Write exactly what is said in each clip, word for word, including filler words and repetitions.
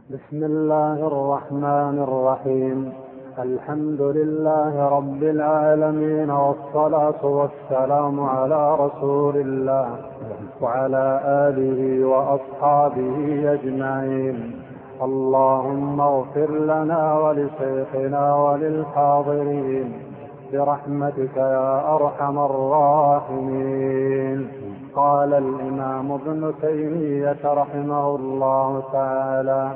بسم الله الرحمن الرحيم. الحمد لله رب العالمين، والصلاة والسلام على رسول الله وعلى آله وأصحابه أجمعين. اللهم اغفر لنا ولشيخنا وللحاضرين برحمتك يا أرحم الراحمين. قال الإمام ابن تيمية رحمه الله تعالى: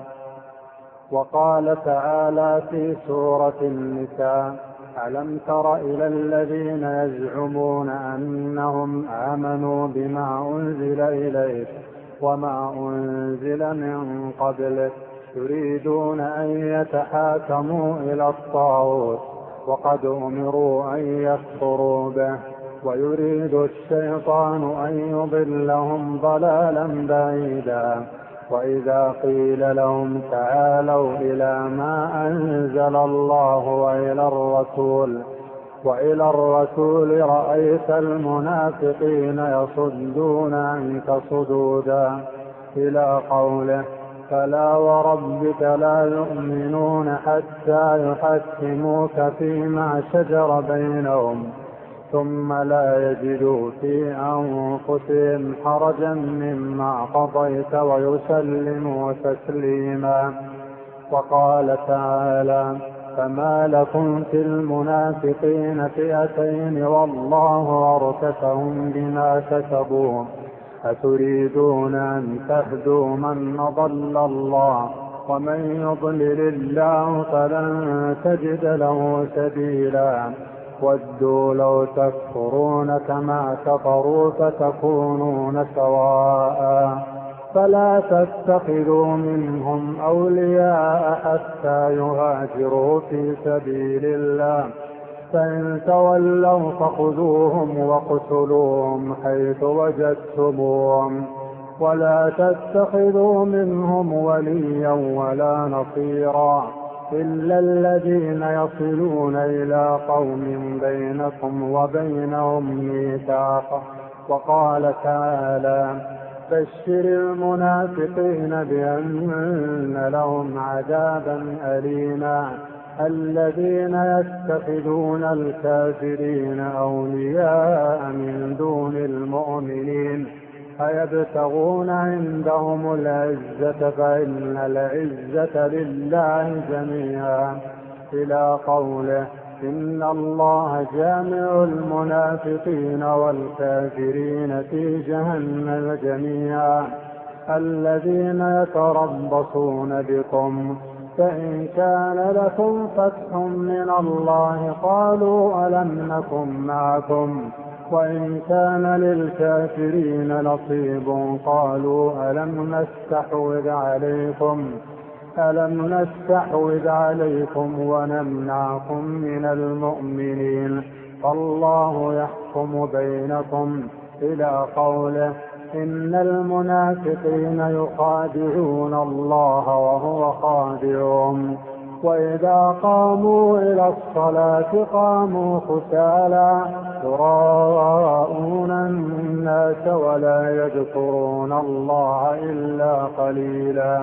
وقال تعالى في سورة النساء: ألم تر إلى الذين يزعمون أنهم آمنوا بما أنزل إليك وما أنزل من قبلك يريدون أن يتحاكموا إلى الطاغوت وقد أمروا أن يكفروا به ويريد الشيطان أن يضلهم ضلالا بعيدا. وإذا قيل لهم تعالوا إلى ما أنزل الله وإلى الرسول وإلى الرسول رأيت المنافقين يصدون عنك صدودا، إلى قوله: فلا وربك لا يؤمنون حتى يحكموك فيما شجر بينهم ثم لا يجدوا في أنفسهم حرجا مما قضيت ويسلموا تسليما. وقال تعالى: فما لكم في المنافقين فئتين والله أركسهم بما كسبوا أتريدون أن تهدوا من أضل الله ومن يضلل الله فلن تجد له سبيلا. ودوا لو تكفرون كما كفروا فتكونون سواء فلا تتخذوا منهم أولياء حتى يهاجروا في سبيل الله فإن تولوا فخذوهم واقتلوهم حيث وجدتموهم ولا تتخذوا منهم وليا ولا نصيرا إلا الذين يصلون إلى قوم بينكم وبينهم ميثاق. وقال تعالى: بشر المنافقين بأن لهم عذابا أليما الذين يتخذون الكافرين أولياء من دون المؤمنين أيبتغون عندهم العزة فإن العزة لله جميعا، إلى قوله: إن الله جامع المنافقين والكافرين في جهنم جميعا. الذين يتربصون بكم فإن كان لكم فتح من الله قالوا ألم نكن معكم وإن كان للكافرين نصيب قالوا ألم نستحوذ عليكم ألم نستحوذ عليكم ونمنعكم من المؤمنين فالله يحكم بينكم، إلى قوله: إن المنافقين يخادعون الله وهو خادعهم وإذا قاموا إلى الصلاة قاموا كسالى يراءون الناس ولا يذكرون الله إلا قليلا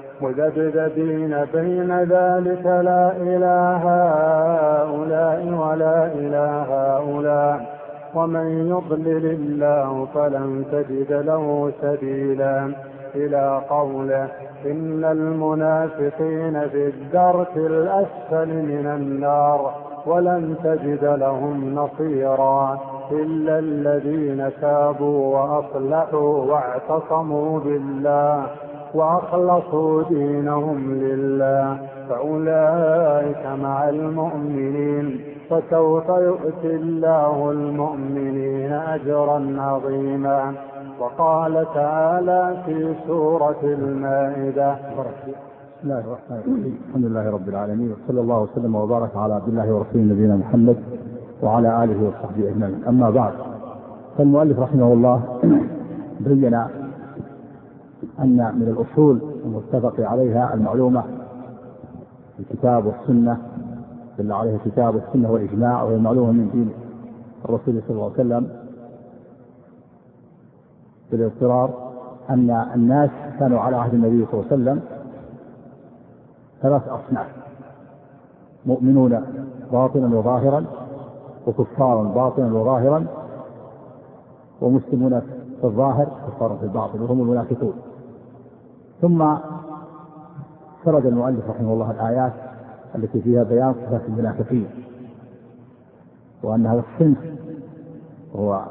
مذبذبين بين ذلك لا إله هؤلاء ولا إله هؤلاء ومن يضلل الله فلن تجد له سبيلا، إلى قوله: إن المنافقين في الدرك الأسفل من النار ولن تجد لهم نصيرا إلا الذين تابوا وأصلحوا واعتصموا بالله وأخلصوا دينهم لله فأولئك مع المؤمنين وسوف يؤتي الله المؤمنين أجرا عظيما. وقال تعالى في سورة المائدة: بسم الله الرحمن الرحيم. الحمد لله رب العالمين، وصلى الله وسلم وبارك على عبد الله ورسوله نبينا محمد وعلى آله وصحبه أجمعين. أما بعد، فالمؤلف رحمه الله بين أن من الأصول المتفق عليها المعلومة في الكتاب والسنة دل عليها الكتاب والسنة والإجماع، وهي المعلومة من دين الرسول صلى الله عليه وسلم بالاضطرار، أن الناس كانوا على عهد النبي صلى الله عليه وسلم ثلاث أصناف: مؤمنون باطنا وظاهرا، وكفار باطنا وظاهرا، ومسلمون في الظاهر كفار في الباطن وهم المنافقون. ثم سرد المؤلف رحمه الله الآيات التي فيها بيان صفات المنافقين، وأن هذا الصنف هو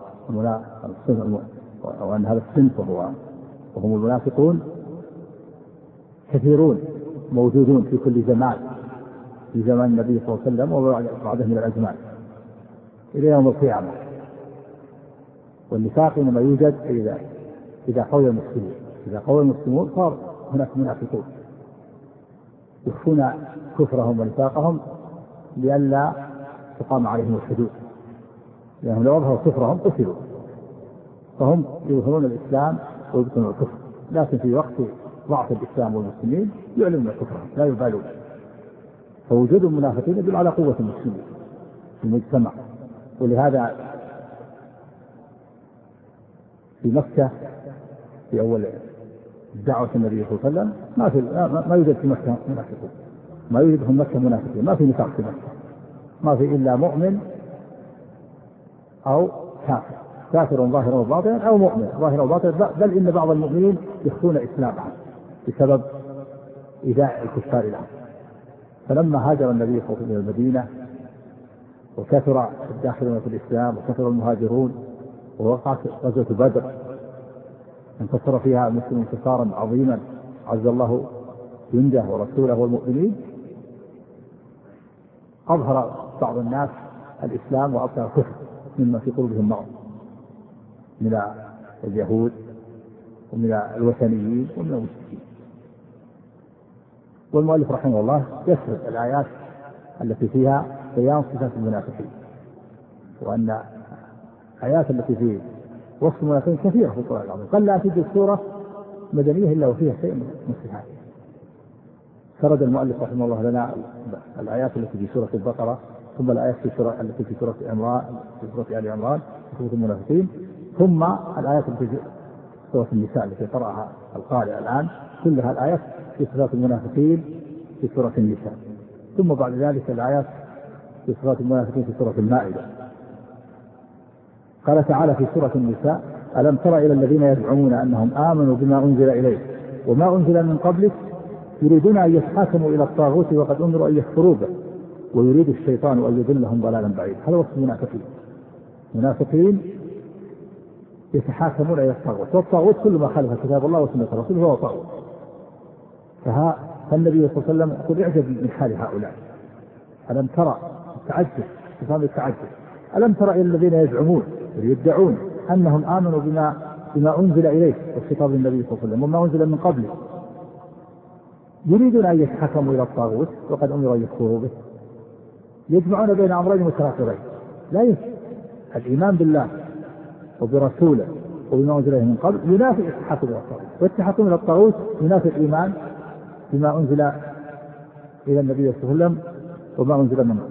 وأن هذا الصنف وهو وهم المنافقون كثيرون موجودون في كل زمان، في زمان النبي صلى الله عليه وسلم وبعده من الأزمان إلى يوم القيامة. والنفاق إنما يوجد إذا إذا قوي المسلمون، إذا قوي المسلمون صار هناك منافقون يخفون كفرهم ونفاقهم لئلا تقام عليهم الحدود، لأنهم لو أظهروا كفرهم قتلوا، فهم يظهرون الإسلام ويبطنون الكفر، لكن في وقت ضعف الإسلام والمسلمين يعلنون كفرهم لا يبالون. فوجود المنافقين يدل على قوة المسلمين في المجتمع. ولهذا في مكة في أول دعوة النبي صلى الله عليه وسلم ما في ما يوجد في مكة منافقون، ما يوجد في مكة منافقين، ما في نفاق في مكة، ما في إلا مؤمن أو كافر، كافر ظاهرا وباطنا أو مؤمن ظاهرا وباطنا، بل إن بعض المؤمنين يخفون إسلامهم بسبب إيذاء الكفار لهم. فلما هاجر النبي صلى الله عليه وسلم إلى المدينة وكثر الداخلون في الإسلام وكثر المهاجرون ووقعت غزوة بدر انتصر فيها المسلمون انتصارا عظيما عز الله جنده ورسوله والمؤمنين، أظهر بعض الناس الإسلام وأبطل الكفر مما في قلوبهم مرض من اليهود ومن الوثنيين ومن المشركين. والمؤلف رحمه الله يسرد الآيات التي فيها بيان صفات المنافقين، وأن الآيات التي في وصف المنافقين كثيرة في القرآن العظيم، قل لا تجد سورة مدنية إلا وفيها شيء من الصفات. سرد المؤلف رحمه الله لنا الآيات التي في سورة البقرة، ثم الآيات في سورة التي في سورة عمران في سورة آل عمران في سورة المنافقين، ثم الآيات التي في سورة النساء التي قرأها القارئ الآن، كلها الآيات في صفات المنافقين في سورة النساء، ثم بعد ذلك الآيات في صفات المنافقين في سورة المائدة. قال تعالى في سورة النساء: ألم تر إلى الذين يزعمون أنهم آمنوا بما أنزل إليك وما أنزل من قبلك يريدون أن يتحاكموا إلى الطاغوت وقد أمروا أن يكفروا به ويريد الشيطان أن يضلهم ضلالا بعيدا. هذا وصف المنافقين. منافقين يتحاكمون إلى الطاغوت، والطاغوت كل ما خالف كتاب الله وسنة رسوله هو طاغوت. فها فالنبي صلى الله عليه وسلم يقول: اعجب من حال هؤلاء. ألم ترى التعجب، استفهام التعجب، ألم ترى إلى الذين يزعمون يدعون أنهم آمنوا بما بما أنزل إليك، والخطاب للنبي صلى الله عليه وسلم، وما أنزل من قبله، يريدون أن يتحكموا إلى الطاغوت وقد أمروا أن يكفروا به. يجمعون بين أمرين متناقضين لا يمكن. الإيمان بالله وبرسوله وبما أنزل إليه من قبل ينافي التحكم إلى الطاغوت، والتحكم إلى الطاغوت ينافي الإيمان بما أنزل إلى النبي صلى الله عليه وسلم وما أنزل من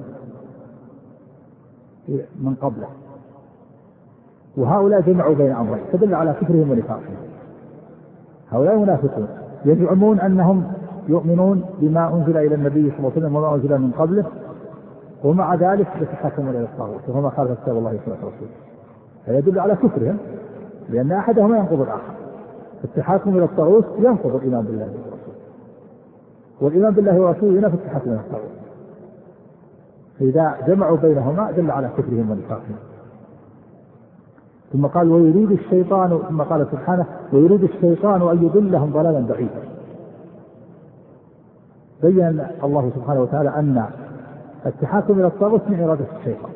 من قبله. وهؤلاء جمعوا بين أمرين تدل على كفرهم ونفاقهم. هؤلاء منافقون يزعمون أنهم يؤمنون بما أنزل إلى النبي صلى الله عليه وسلم وما أنزل من قبله، ومع ذلك يتحكمون إلى الطاغوت وهما خالف كتاب الله وسنة رسوله. فيدل على كفرهم، لأن أحدهما ينقض الآخر. التحاكم إلى الطاغوت ينقض الإيمان بالله ورسوله، والإيمان بالله ورسوله ينافي التحاكم إلى الطاغوت. فإذا جمعوا بينهما دل على كفرهم ونفاقهم. ثم قال: ويريد الشيطان، ثم قال سبحانه: ويريد الشيطان أن يضلهم ضلالا بعيدا. بين الله سبحانه وتعالى أن التحاكم إلى الطاغوت من إرادة الشيطان،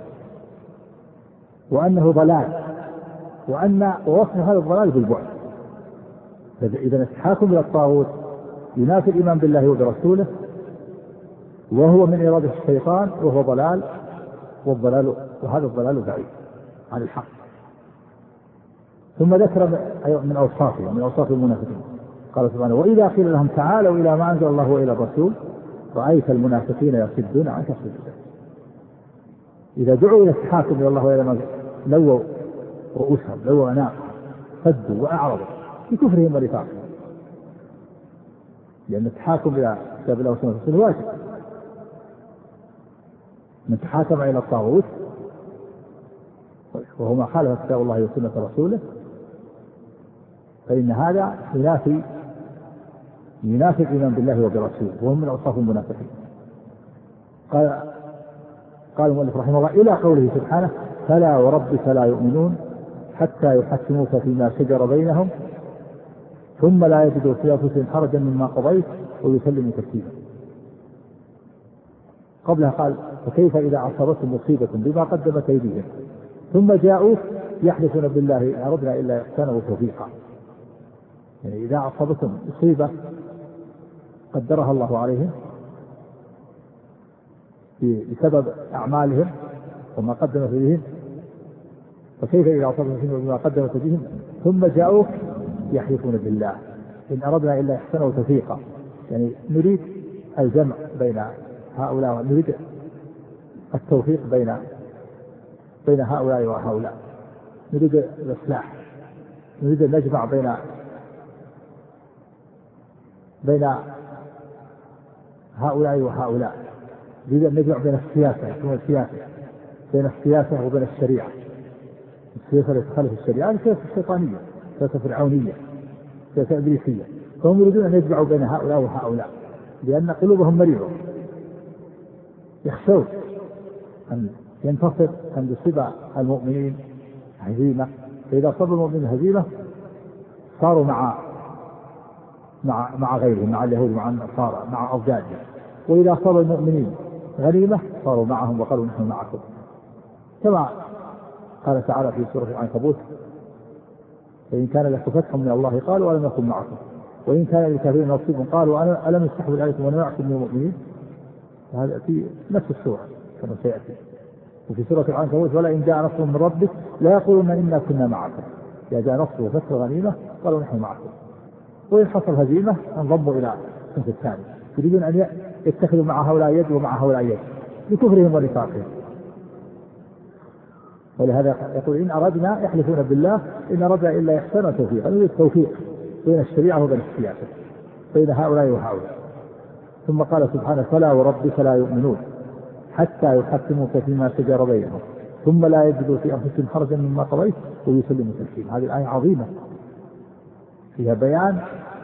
وأنه ضلال، وأن ووصف هذا الضلال بالبعد. إذا التحاكم إلى الطاغوت ينافي الإيمان بالله وبرسوله، وهو من إرادة الشيطان، وهو ضلال، والضلال وهذا الضلال بعيد عن الحق. ثم ذكر من أوصافه من أوصاف المنافقين، قال سبحانه: وإذا قيل لهم تعالوا إلى ما أنزل الله وإلى الرسول رأيت المنافقين يصدون عنك صدودا. إذا دعوا إلى التحاكم إلى الله وإلى ما لووا رؤوسهم، لووا أناقهم، صدوا وأعرضوا بكفرهم ونفاقهم، لأن التحاكم إلى كتاب الله وسنة رسوله واجب. من تحاكم إلى الطاغوت وهو ما خالف كتاب الله وسنة رسوله فإن هذا ينافي ينافي الإيمان بالله وبرسوله، وهم من أوصاف المنافقين. قال قال المؤلف رحمه الله إلى قوله سبحانه: فلا وربك لا يؤمنون حتى يحكموك فيما شجر بينهم ثم لا يجدوا في أنفسهم حرجا مما قضيت ويسلموا تسليما. قبلها قال: فكيف إذا أصابتهم مصيبة بما قدمت أيديهم ثم جاءوك يحلفون بالله إن أردنا إلا إحسانا وتوفيقا. يعني إذا أصابتهم مصيبة قدرها الله عليهم بسبب أعمالهم وما قدمت أيديهم، فكيف إذا أصابتهم بما قدمت أيديهم ثم جاءوك يحلفون بالله إن أردنا إلا إحسانا وتوفيقا. يعني نريد الجمع بين هؤلاء، نريد التوفيق بين بين هؤلاء وهؤلاء، نريد الإصلاح، نريد أن نجمع بين بين هؤلاء وهؤلاء، نريد أن نجمع بين السياسة يكون السياسة بين السياسة وبين الشريعة. السياسة التي تخالف الشريعة السياسة الشيطانية، سياسة فرعونية، سياسة إبليسية، فهم يريدون أن يجمعوا بين هؤلاء وهؤلاء لأن قلوبهم مريضة، يخشون أن ينتصر أن يصيب المؤمنين هزيمة، فإذا صاب المؤمنين هزيمة صاروا مع مع مع غيرهم، مع اليهود، مع النصارى، مع أضدادهم، وإذا صاب المؤمنين غنيمة صاروا معهم وقالوا نحن معكم، كما قال تعالى في سورة العنكبوت: فإن كان لكم فتح من الله قالوا ألم نكن معكم وإن كان للكافرين نصيب قالوا ألم نستحوذ عليكم ونمنعكم من المؤمنين. هذا في نفس السورة كما سيأتي. وفي سورة العنكبوت: ولئن جاء نصر من ربك لا يقولون إنا كنا معكم، إذا جاء نصر وفتح غنيمة قالوا نحن معكم، وإن حصل هزيمة انضموا إلى الصنف الثاني، يريدون أن يتخذوا مع هؤلاء يد ومع هؤلاء يد لكفرهم ونفاقهم. ولهذا يقول: إن أردنا يحلفون بالله إن أردنا إلا إحسانا وتوفيقا، يعني التوفيق بين الشريعة وبين السياسة، بين هؤلاء وهؤلاء. ثم قال سبحانه: فلا وربك لا يؤمنون حتى يحكموك فيما شجر بينهم ثم لا يجدوا في أنفسهم حرجا مما قضيت ويسلموا تسليما. هذه الآية عظيمة فيها بيان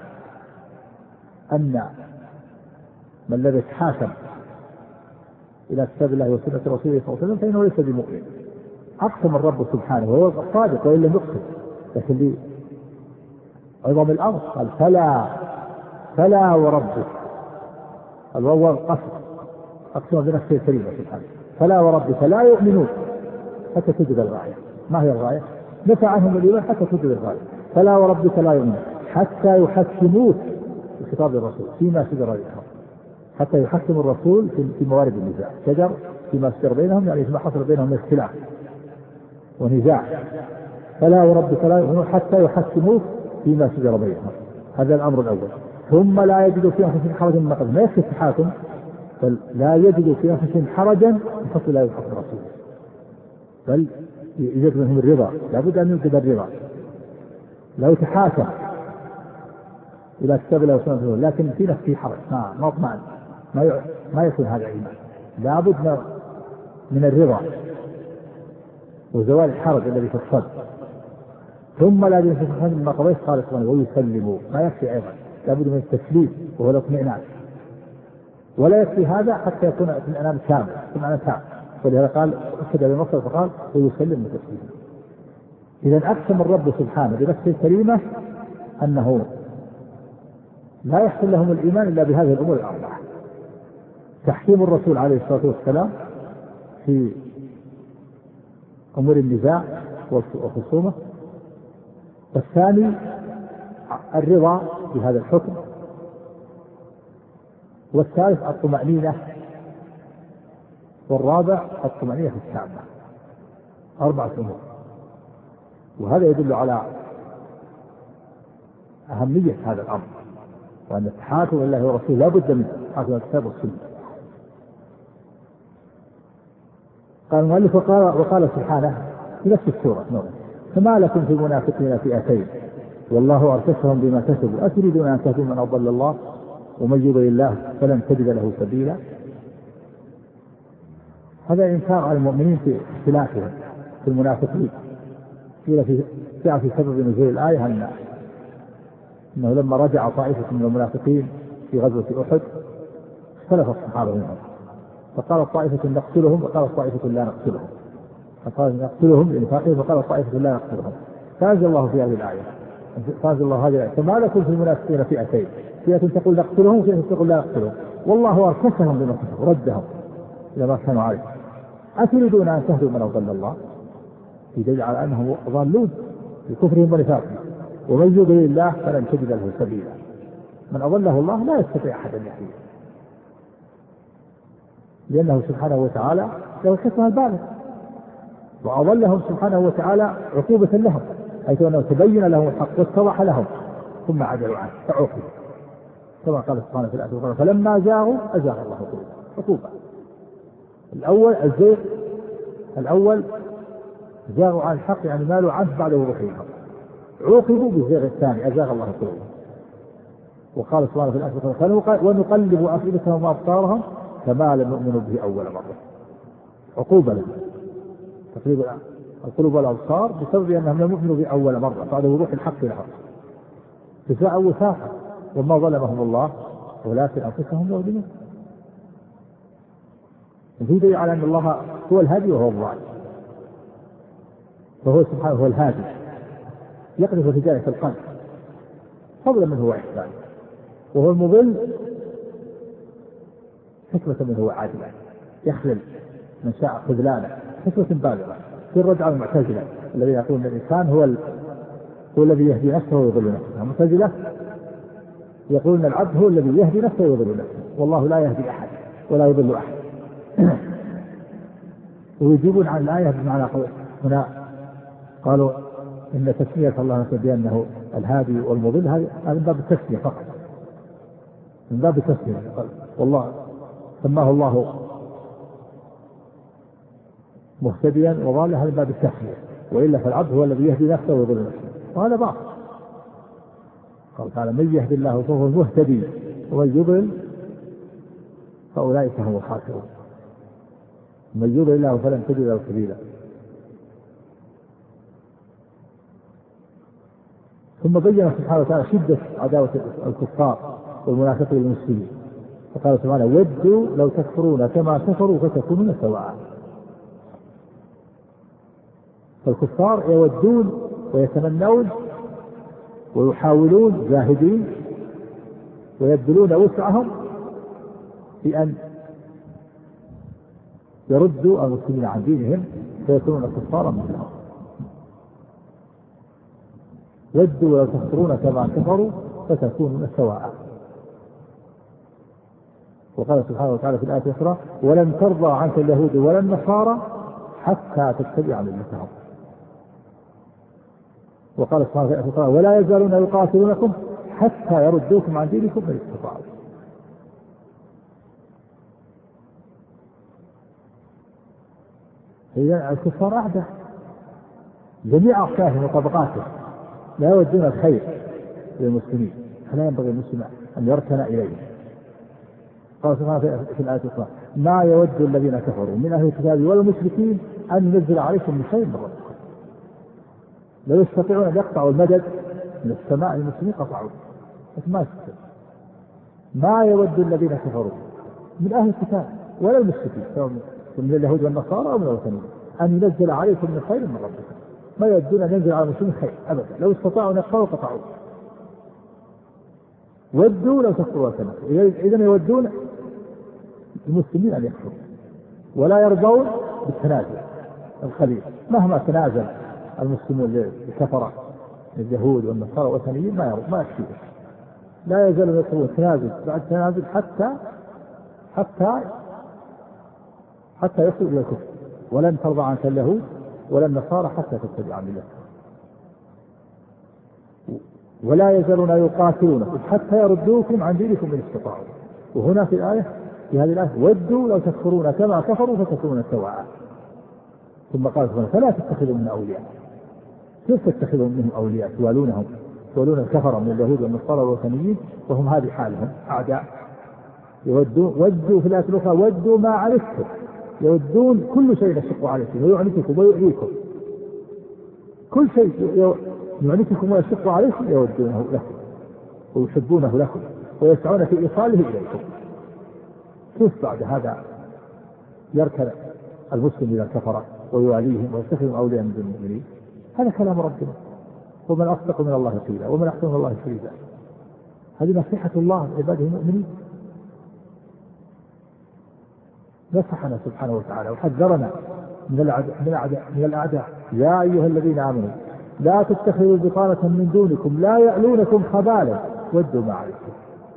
أن من الذي يتحاكم إلى كتاب الله وسنة رسوله صلى الله عليه وسلم فإنه ليس بمؤمن. أقسم الرب سبحانه وهو الصادق وإن لم يقسم، لكن لعظم الأمر قال: فلا فلا وربك، الواو القسم، أقسم بنفسه الكريمة سبحانه: فلا وربك لا يؤمنون حتى تجد الغاية. ما هي الغاية؟ نفى عنهم الإيمان حتى تجد الغاية. فلا وربك لا يؤمنون حتى يحكموك بخطاب الرسول فيما شجر بينهم، حتى يحكم الرسول في موارد النزاع، شجر فيما شجر بينهم يعني فيما حصل بينهم من اختلاف ونزاع. فلا وربك لا يؤمنون حتى يحكموك فيما شجر بينهم، هذا الأمر الأول. ثم لا يجدوا في أنفسهم حرجا مما قضيت، ما يكفي التحاكم، بل لا يجدوا في أنفسهم حرجا من فضل الله وحكم الرسول، بل يجد منهم الرضا، لابد أن يوجد الرضا. لو تحاكم إلى كتاب الله وسنة رسوله لكن في نفسه حرج ما ما اطمئن ما ما يكون هذا إيمان، لابد من الرضا وزوال الحرج الذي في الصدر. ثم لا يجد في أنفسهم مما قضيت قال سبحانه ويسلموا، ما يكفي أيضا، لابد من التسليم وهو الاطمئنان، ولا يكفي هذا حتى يكون الاطمئنان كامل، اطمئنان تام. ولهذا قال أكد بنصر فقال ويسلم تسليما. إذا أقسم الرب سبحانه بنفسه الكريمة أنه لا يحصل لهم الإيمان إلا بهذه الأمور الأربعة: تحكيم الرسول عليه الصلاة والسلام في أمور النزاع والخصومة، والثاني الرضا بهذا الحكم، والثالث الطمأنينة، والرابع الطمأنينة التامة. أربعة أمور، وهذا يدل على أهمية هذا الأمر، وأن التحاكم إلى الله ورسوله لا بد من تحاكم الكتاب والسنة. قال المؤلف وقال, وقال سبحانه في نفس السورة: فما لكم في المنافقين فئتين والله أركسهم بما كسبوا أتريدون أن تهدوا من أضل الله ومن يضلل الله فلن تجد له سبيلا. هذا إنكار على المؤمنين في اختلافهم في المنافقين. قيل في جاء في سبب نزول الآية أن أنه لما رجع طائفة من المنافقين في غزوة أحد اختلف الصحابة منهم، فقال طائفة نقتلهم وقال طائفة لا نقتلهم، فقال نقتلهم لنفاقهم وقال طائفة لا نقتلهم. فأنزل الله في هذه الآية فأنزل الله هذه الآية فما لكم في المنافقين فئتين، فئة تقول نقتلهم وفئة تقول لا نقتلهم والله أركسهم بما كفروا وردهم إلى ما كانوا عليه أتريدون أن تهدوا من أضل الله؟ يدل على أنهم ضالون بكفرهم ونفاقهم. ومن يضلل الله فلن تجد له سبيلا. من أضله الله لا يستطيع أحد أن يهديه، لأنه سبحانه وتعالى له الحكمة البالغة، وأضلهم سبحانه وتعالى عقوبة لهم، حيث أنه تبين لهم الحق واتضح لهم ثم عدلوا عنه فعوقبوا، كما قال سبحانه في الآية الأخرى فلما زاغوا أزاغ الله قلوبهم. عقوبة الأول الزيغ الأول زاغوا عن الحق يعني مالوا عنه بعد وضوح الحق، عوقبوا بالزيغ الثاني أزاغ الله قلوبهم. وقال سبحانه في الآية الأخرى ونقلب أفئدتهم وأبصارهم كما لم يؤمنوا به أول مرة. عقوبة لهم تقليب القلوب والأبصار بسبب أنهم لم يؤمنوا به أول مرة بعد وضوح الحق لهم، جزاء وثاقا وما ظلمهم الله ولكن أنفسهم يظلمون. وفي دليل على أن الله هو الهادي وهو الضال، فهو سبحانه هو الهادي يقذف الهداية في القلب فضلا منه وإحسانه، وهو المضل حكمة منه وعادلة يخذل من شاء خذلانه حكمة بالغة. في الرد على المعتزلة الذين يقولون الإنسان هو ال... هو الذي يهدي نفسه ويضل نفسه. المعتزلة يقولون العبد هو الذي يهدي نفسه ويضل نفسه والله لا يهدي أحد ولا يضل أحد. ويجيبون عن الآية بمعنى هنا قالوا إن تسمية الله بأنه الهادي والمضل هذا من باب التسمية فقط، من باب التسمية. والله سماه الله مهتديا وضالا هذا من باب التسمية، وإلا فالعبد هو الذي يهدي نفسه ويضل نفسه وهذا باطل. قال تعالى من يهدي الله فهو المهتدي ومن يضلل فأولئك هم الخاسرون. من يضلل الله فلن تجد له سبيلا. ثم بين سبحانه وتعالى شدة عداوة الكفار والمنافقين للمسلمين، فقال سبحانه ودوا لو تكفرون كما كفروا فتكونون سواء. فالكفار يودون ويتمنون ويحاولون جاهدين ويبذلون وسعهم في أن يردوا المسلمين عن دينهم فيكونون كفارا مثلهم. ودوا لو تكفرون كما كفروا فتكونون سواء. وقال سبحانه وتعالى في الآية الأخرى ولن ترضى عنك اليهود ولا النصارى حتى تتبع ملتهم. وقال سبحانه وتعالى ولا يزالون يقاتلونكم حتى يردوكم عن دينكم إن استطاعوا. هي الكفار أعداء جميع أصنافهم وطبقاتهم لا يودون الخير للمسلمين، فلا ينبغي المسلم أن يركن إليه. قال سبحانه في الآية الأخرى ما يود الذين كفروا من أهل الكتاب والمشركين أن ينزل عليكم من خير من ربكم. لو يستطيعون أن يقطعوا المدد من السماء المسلمين قطعوا، لكن ما يستطيع. ما يود الذين كفروا من أهل الكتاب ولا المشركين سواء من اليهود والنصارى أو من الوثنيين أن ينزل عليكم من خير من ربكم. ما يودون أن ينزل على المسلمين خير أبدا، لو استطاعوا أن يقطعوا قطعوا. ودوا لو تكفروا وتنكروا، إذن يودون المسلمين أن يكفروا ولا يرضون بالتنازل الخليل. مهما تنازل المسلمون الكفرة اليهود والنصارى والوثنيين ما يرضون ما يكفيهم، لا يزالون يطلبون تنازل بعد تنازل حتى حتى حتى يصلوا إلى الكفر. ولن ترضى عنك اليهود ولا النصارى حتى تتبع ملتهم ولا يزالون يقاتلونكم حتى يردوكم عن دينكم إن استطاعوا. وهنا في الآية في هذه الآية ودوا لو تكفرون كما كفروا فتكونون سواء. ثم قال سبحانه فلا تتخذوا من أولياء. كيف تتخذون منهم أولياء توالونهم يقولون الكفر من اليهود والنصارى والوثنيين وهم هذه حالهم أعداء، يودوا ودوا في الآية الأخرى ودوا ما عنتم، يودون كل شيء يشق عليكم ويعنتكم ويؤذيكم، كل شيء يعنتكم ويشق عليكم يودونه لكم ويحبونه لكم ويسعون في إيصاله إليكم. كيف بعد هذا يركن المسلم إلى الكفرة ويواليهم ويتخذهم أولياء من المؤمنين؟ هذا كلام ربنا، ومن أصدق من الله قيلا ومن أحسن من الله قيلا. هذه نصيحة الله لعباده المؤمنين، نصحنا سبحانه وتعالى وحذرنا من الأعداء من الأعداء من الأعداء يا أيها الذين آمنوا لا تتخذوا بطانة من دونكم لا يألونكم خبالا ودوا ما عليكم.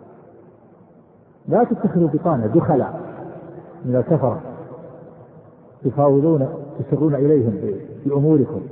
لا تتخذوا بطانة دخلاء من الكفرة تفاوضون تسرون إليهم بأموركم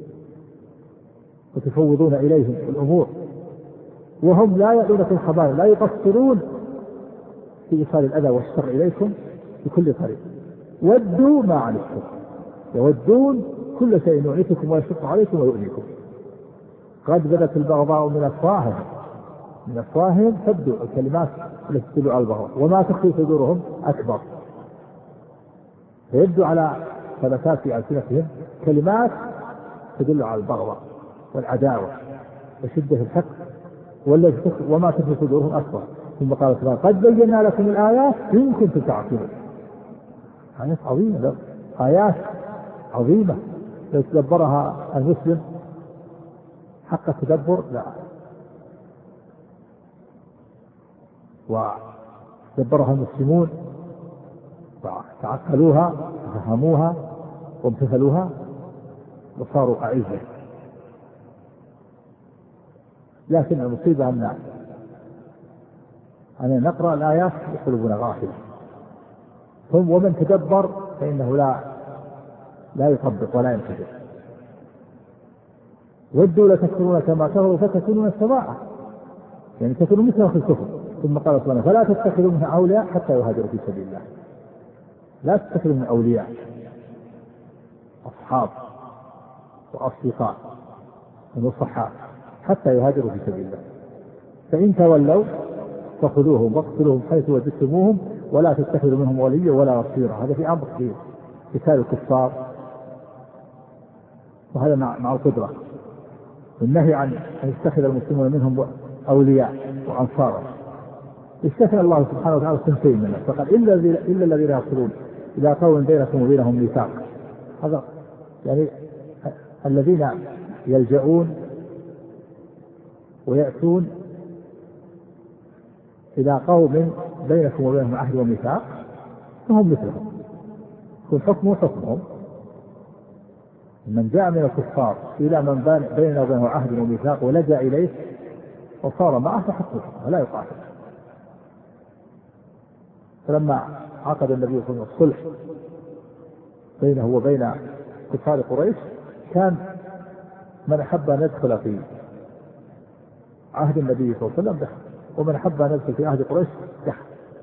وتفوضون إليهم الأمور وهم لا يألونكم خبالا، لا يقصرون في إيصال الأذى والشر إليكم بكل طريق. ودوا ما عنتم، يودون كل شيء يعنتكم ويشق عليكم ويؤذيكم. قد بدت البغضاء من أفواههم من أفواههم تبدو الكلمات التي تدل على البغضاء وما تخفي صدورهم أكبر. فيبدو على ثبتات في ألسنتهم كلمات تدل على البغضاء والعداوة وشدة الحق وما تخفي صدورهم أكبر. ثم قال تعالى قد بينا لكم الآيات إن كنتم تعقلون. آيات عظيمة، آيات عظيمة لو تدبرها المسلم حق التدبر لا وتدبرها المسلمون تعقلوها وفهموها وامتثلوها وصاروا أعزة. لكن المصيبة أن أن نقرأ الآيات وقلوبنا غافلة، ثم ومن تدبر فإنه لا لا يطبق ولا ينتبه. ودوا لتكفرون كما كفروا فتكونون سواء، يعني تكونوا مثلهم في الكفر. ثم قال سبحانه فلا تتخذوا منها أولياء حتى يهاجروا في سبيل الله. لا تتخذوا من أولياء أصحاب وأصدقاء ونصحاء حتى يهاجروا في سبيل الله. فإن تولوا فخذوهم واقتلوهم حيث وجدتموهم ولا تتخذوا منهم وليا ولا نصيرا. هذا في أمر في قتال الكفار، وهذا مع القدرة. والنهي عن أن يتخذ المسلمون منهم أولياء وأنصارا. استثنى الله سبحانه وتعالى صنفين منه فقال إلا إلا الذين يصلون إلى قوم بينكم وبينهم ميثاق. هذا يعني الذين يلجؤون ويأتون إلى قوم بينكم وبينهم عهد وميثاق فهم مثلهم، كل حكمه حكمهم. من جاء من الكفار إلى من بيننا وبينه عهد وميثاق ولجأ إليه وصار معه فحكمه ولا يقاتل. فلما عقد النبي صلى الله عليه وسلم الصلح بينه وبين كفار قريش كان من أحب أن يدخل في عهد النبي صلى الله عليه وسلم دخل، ومن أحب أن يدخل في عهد قريش دخل.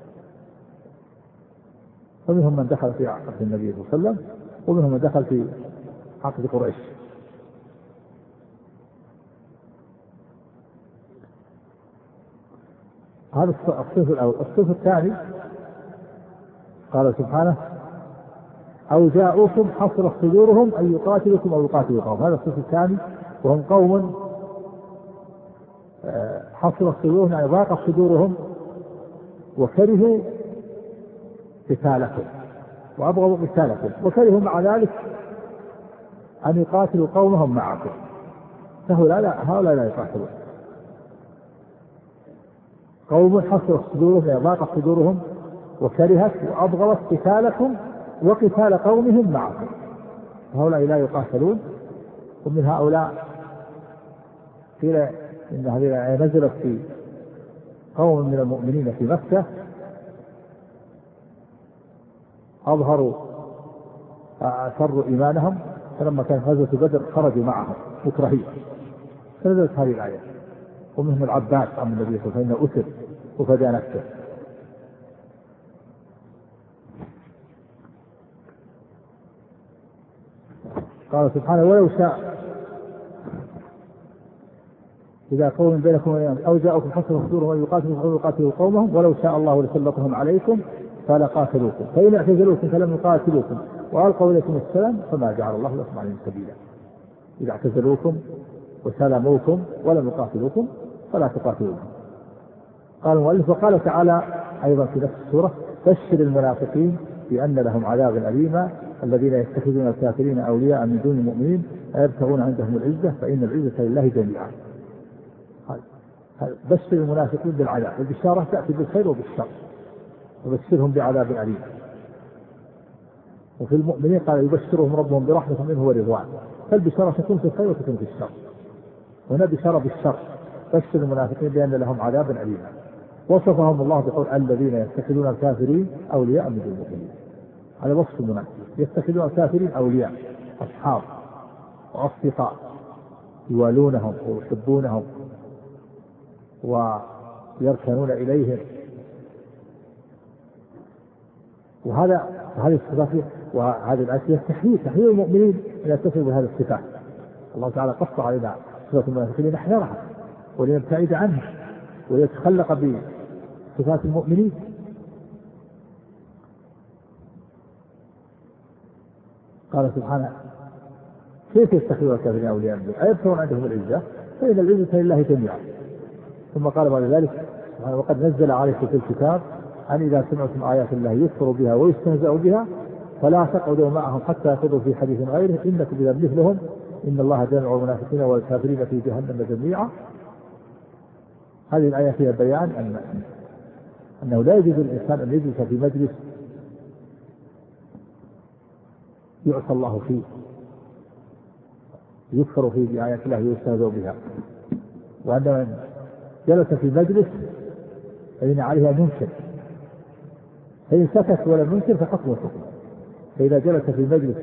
فمنهم من دخل في عهد النبي صلى الله عليه وسلم ومنهم من دخل في عقد قريش. هذا الصنف الأول. الصنف الثاني قال سبحانه أو جاءوكم حصرت صدورهم أن يقاتلكم أو يقاتلوا قوم. هذا الصنف الثاني وهم قوم حصرت صدورهم يعني ضاقت صدورهم وكرهوا قتالكم وأبغضوا قتالكم وكرهوا مع ذلك أن يقاتلوا قومهم معكم. فهؤلاء لا هؤلاء لا يقاتلون. قوم حصرت صدورهم يعني ضاقت صدورهم وكرهت وأبغضت قتالكم وقتال قومهم معكم. هؤلاء لا يقاتلون. ومن هؤلاء قيل إن هذه نزلت في قوم من المؤمنين في مكة أظهروا أسروا إيمانهم، فلما كان غزوة بدر خرجوا معهم مكرهين فنزلت هذه الآية. ومنهم العباس عم النبي صلى الله عليه وسلم أسر وفدى نفسه. قال سبحانه ولو شاء إذا قوم بينكم أو جاءكم حسن صدورهم أن يقاتلوا يقاتلوا قومهم ولو شاء الله لسلطهم عليكم فلقاتلوكم فإن اعتزلوكم فلم يقاتلوكم وألقوا إليكم السلام فما جعل الله لكم عليهم سبيلا. إذا اعتزلوكم وسلموكم ولم يقاتلوكم فلا تقاتلوهم. قال المؤلف وقال تعالى أيضا في نفس السورة بشر المنافقين بأن لهم عذابا أليما الذين يتخذون الكافرين أولياء من دون المؤمنين أيبتغون عندهم العزة فإن العزة لله جميعا. بشر المنافقين بالعذاب، البشارة تأتي بالخير وبالشر وبشرهم بعذاب أليم. وفي المؤمنين قال يبشرهم ربهم برحمة منه ورضوان، فالبشارة تكون في الخير وتكون في الشر. هنا بشارة بالشر بشر المنافقين بأن لهم عذابا أليما. وصفهم الله بقول الذين يتخذون الكافرين أولياء من دون المؤمنين. هذا وصف المنافقين، يتخذون الكافرين أولياء أصحاب وأصدقاء يوالونهم ويحبونهم ويركنون إليهم. وهذا هذه الصفات وهذه الآية تحذير تحذير المؤمنين أن يتصفوا بهذه الصفات. الله تعالى قص علينا صفة المنافقين لنحذرها ولنبتعد عنها وليتخلق بصفات المؤمنين. قال سبحانه كيف يتخذون الكافرين أولياء من دونه أيبتغون عندهم العزة فإن العزة لله جميعا. ثم قال بعد ذلك وقد نزل عليكم في الكتاب أن إذا سمعتم آيات الله يكفر بها ويستهزأ بها فلا تقعدوا معهم حتى يخوضوا في حديث غيره إنكم إذا مثلهم إن الله جامع المنافقين والكافرين في جهنم جميعا. هذه الآية فيها بيان أن أنه لا يجوز للإنسان أن يجلس في مجلس يعصى الله فيه يكفر فيه بآيات الله ويستهزأ بها، وأن من جلس في مجلس فإن عليها منكر فإن سكت ولم ينكر فحكمه حكم. فإذا جلس في مجلس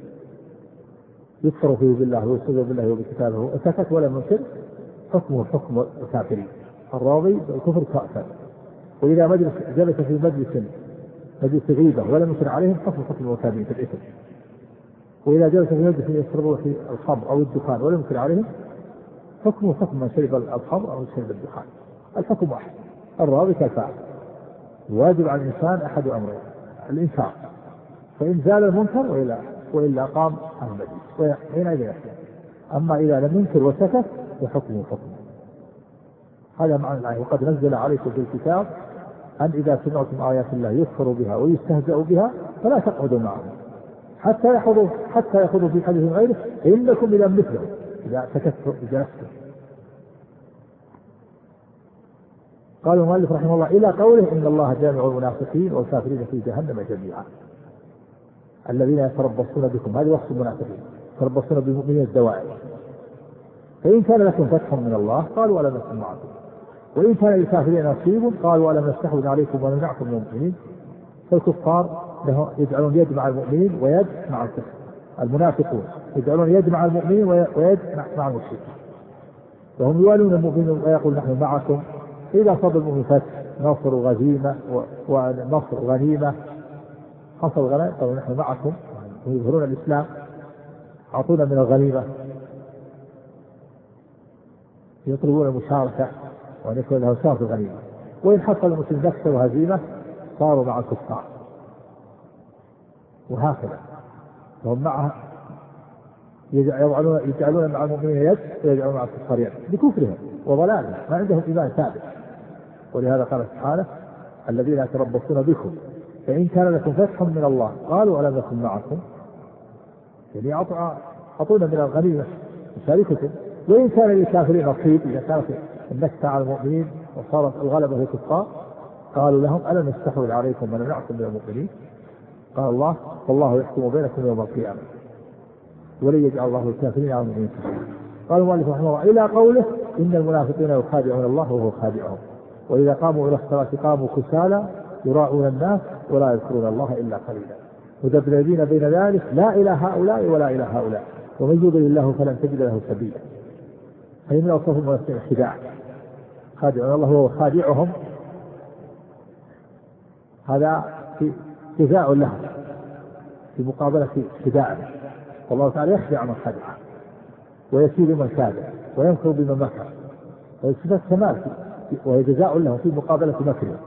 يكفر فيه بالله ويستهزأ بالله وبكتابه وسكت ولم ينكر حكمه حكم الكافرين الراضي بالكفر كافر. وإذا مجلس جلس في مجلس مجلس غيبة ولم ينكر عليهم حكم حكم الكافرين في الإثم. وإذا جلس في مجلس يشربون في الخمر أو الدخان ولم ينكر عليهم حكمه حكم من شرب الخمر أو شرب الدخان. الحكم واحد الراضي كالفاعل. واجب على الإنسان أحد أمرين الإنكار فإن زال المنكر وإلا وإلا قام عن المجلس وحينئذ يحكم. أما إذا لم ينكر وسكت فحكمه حكمه. هذا معنى الآية وقد نزل عليكم في الكتاب أن إذا سمعتم آيات الله يكفر بها ويستهزأ بها فلا تقعدوا معهم حتى يأخذوا حتى يأخذوا في حديث غيره إنكم إذا مثلهم إذا سكتوا جلستم. قال المؤلف رحمه الله إلى قوله إن الله جامع المنافقين والكافرين في جهنم جميعا الذين يتربصون بكم. هذه وصف المنافقين يتربصون بالمؤمنين الدوائر. فإن كان لكم فتح من الله قالوا ألم نكن معكم وإن كان للكافرين نصيب قالوا ألم نستحوذ عليكم ونمنعكم من المؤمنين. فالكفار يجعلون يد مع المؤمنين ويد مع الكفر. المنافقون يجعلون يد مع المؤمنين ويد مع المشركين وهم يوالون المؤمنين ويقول نحن معكم. إذا صاب المؤمن فتح نصر غزيمة ونصر غنيمة حصل غنائم قالوا نحن معكم ويظهرون الإسلام أعطونا من الغنيمة يطلبون المشاركة وأن يكون له شرف الغنيمة. وإن حصل المسلم نكسة وهزيمة صاروا مع الكفار وهكذا. وهم معها يجعلون يجعلون مع المؤمنين يد ويجعلون مع الكفار يد بكفرهم وضلالهم ما عندهم إيمان ثابت. ولهذا قال سبحانه الذين يتربصون بكم فإن كان لكم فتح من الله قالوا ألم نكن معكم يعني أعطونا من الغنيمة مشاركة. وإن كان للكافرين نصيب إذا كانت النكسة على المؤمنين وصارت الغلبة للكفار قالوا لهم ألم نستحوذ عليكم ونمنعكم من المؤمنين. قال الله والله يحكم بينكم يوم القيامة ولن يجعل الله الكافرين على المؤمنين. قال المؤلف رحمه الله إلى قوله إن المنافقين يخادعون الله وهو خادعهم وإذا قاموا إلى الصلاة قاموا كسالى يراعون الناس ولا يذكرون الله إلا قليلا مذبذبين بين ذلك لا إلى هؤلاء ولا إلى هؤلاء ومن يضلل الله فلن تجد له سبيلا. هي من أوصاف المنافقين الخداع خادعون الله وهو خادعهم. هذا جزاء لهم في مقابلة خداعهم. والله تعالى يخدع من خدع ويسير من كاد ويمكر بمن مكر صفة كمال وهي جزاء له في مقابلة مكره.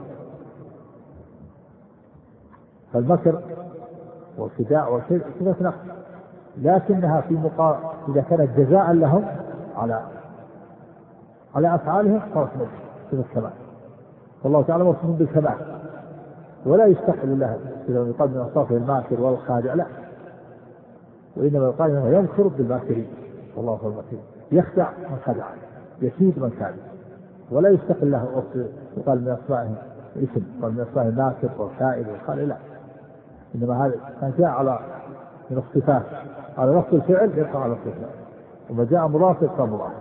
فالمكر والخداع والكذب صفة نقص، لكنها في مقابل إذا كانت جزاء لهم على على أفعالهم صارت صفة كمال. والله تعالى موصوف بالكمال، ولا يستحق لله إذا يقال من أوصافه الماكر والخادع، لا، وإنما يقال أنه يمكر بالماكرين، والله هو المكر، يخدع من خدع، يكيد من كاد، ولا يستحق له وصف يقال من أسمائه اسم، قال من أسمائه الماكر والكائد والخادع، لا، إنما هذا كان جاء على من الصفات على نص الفعل يبقى على نص الفعل، وما جاء مضاف يبقى مضاف.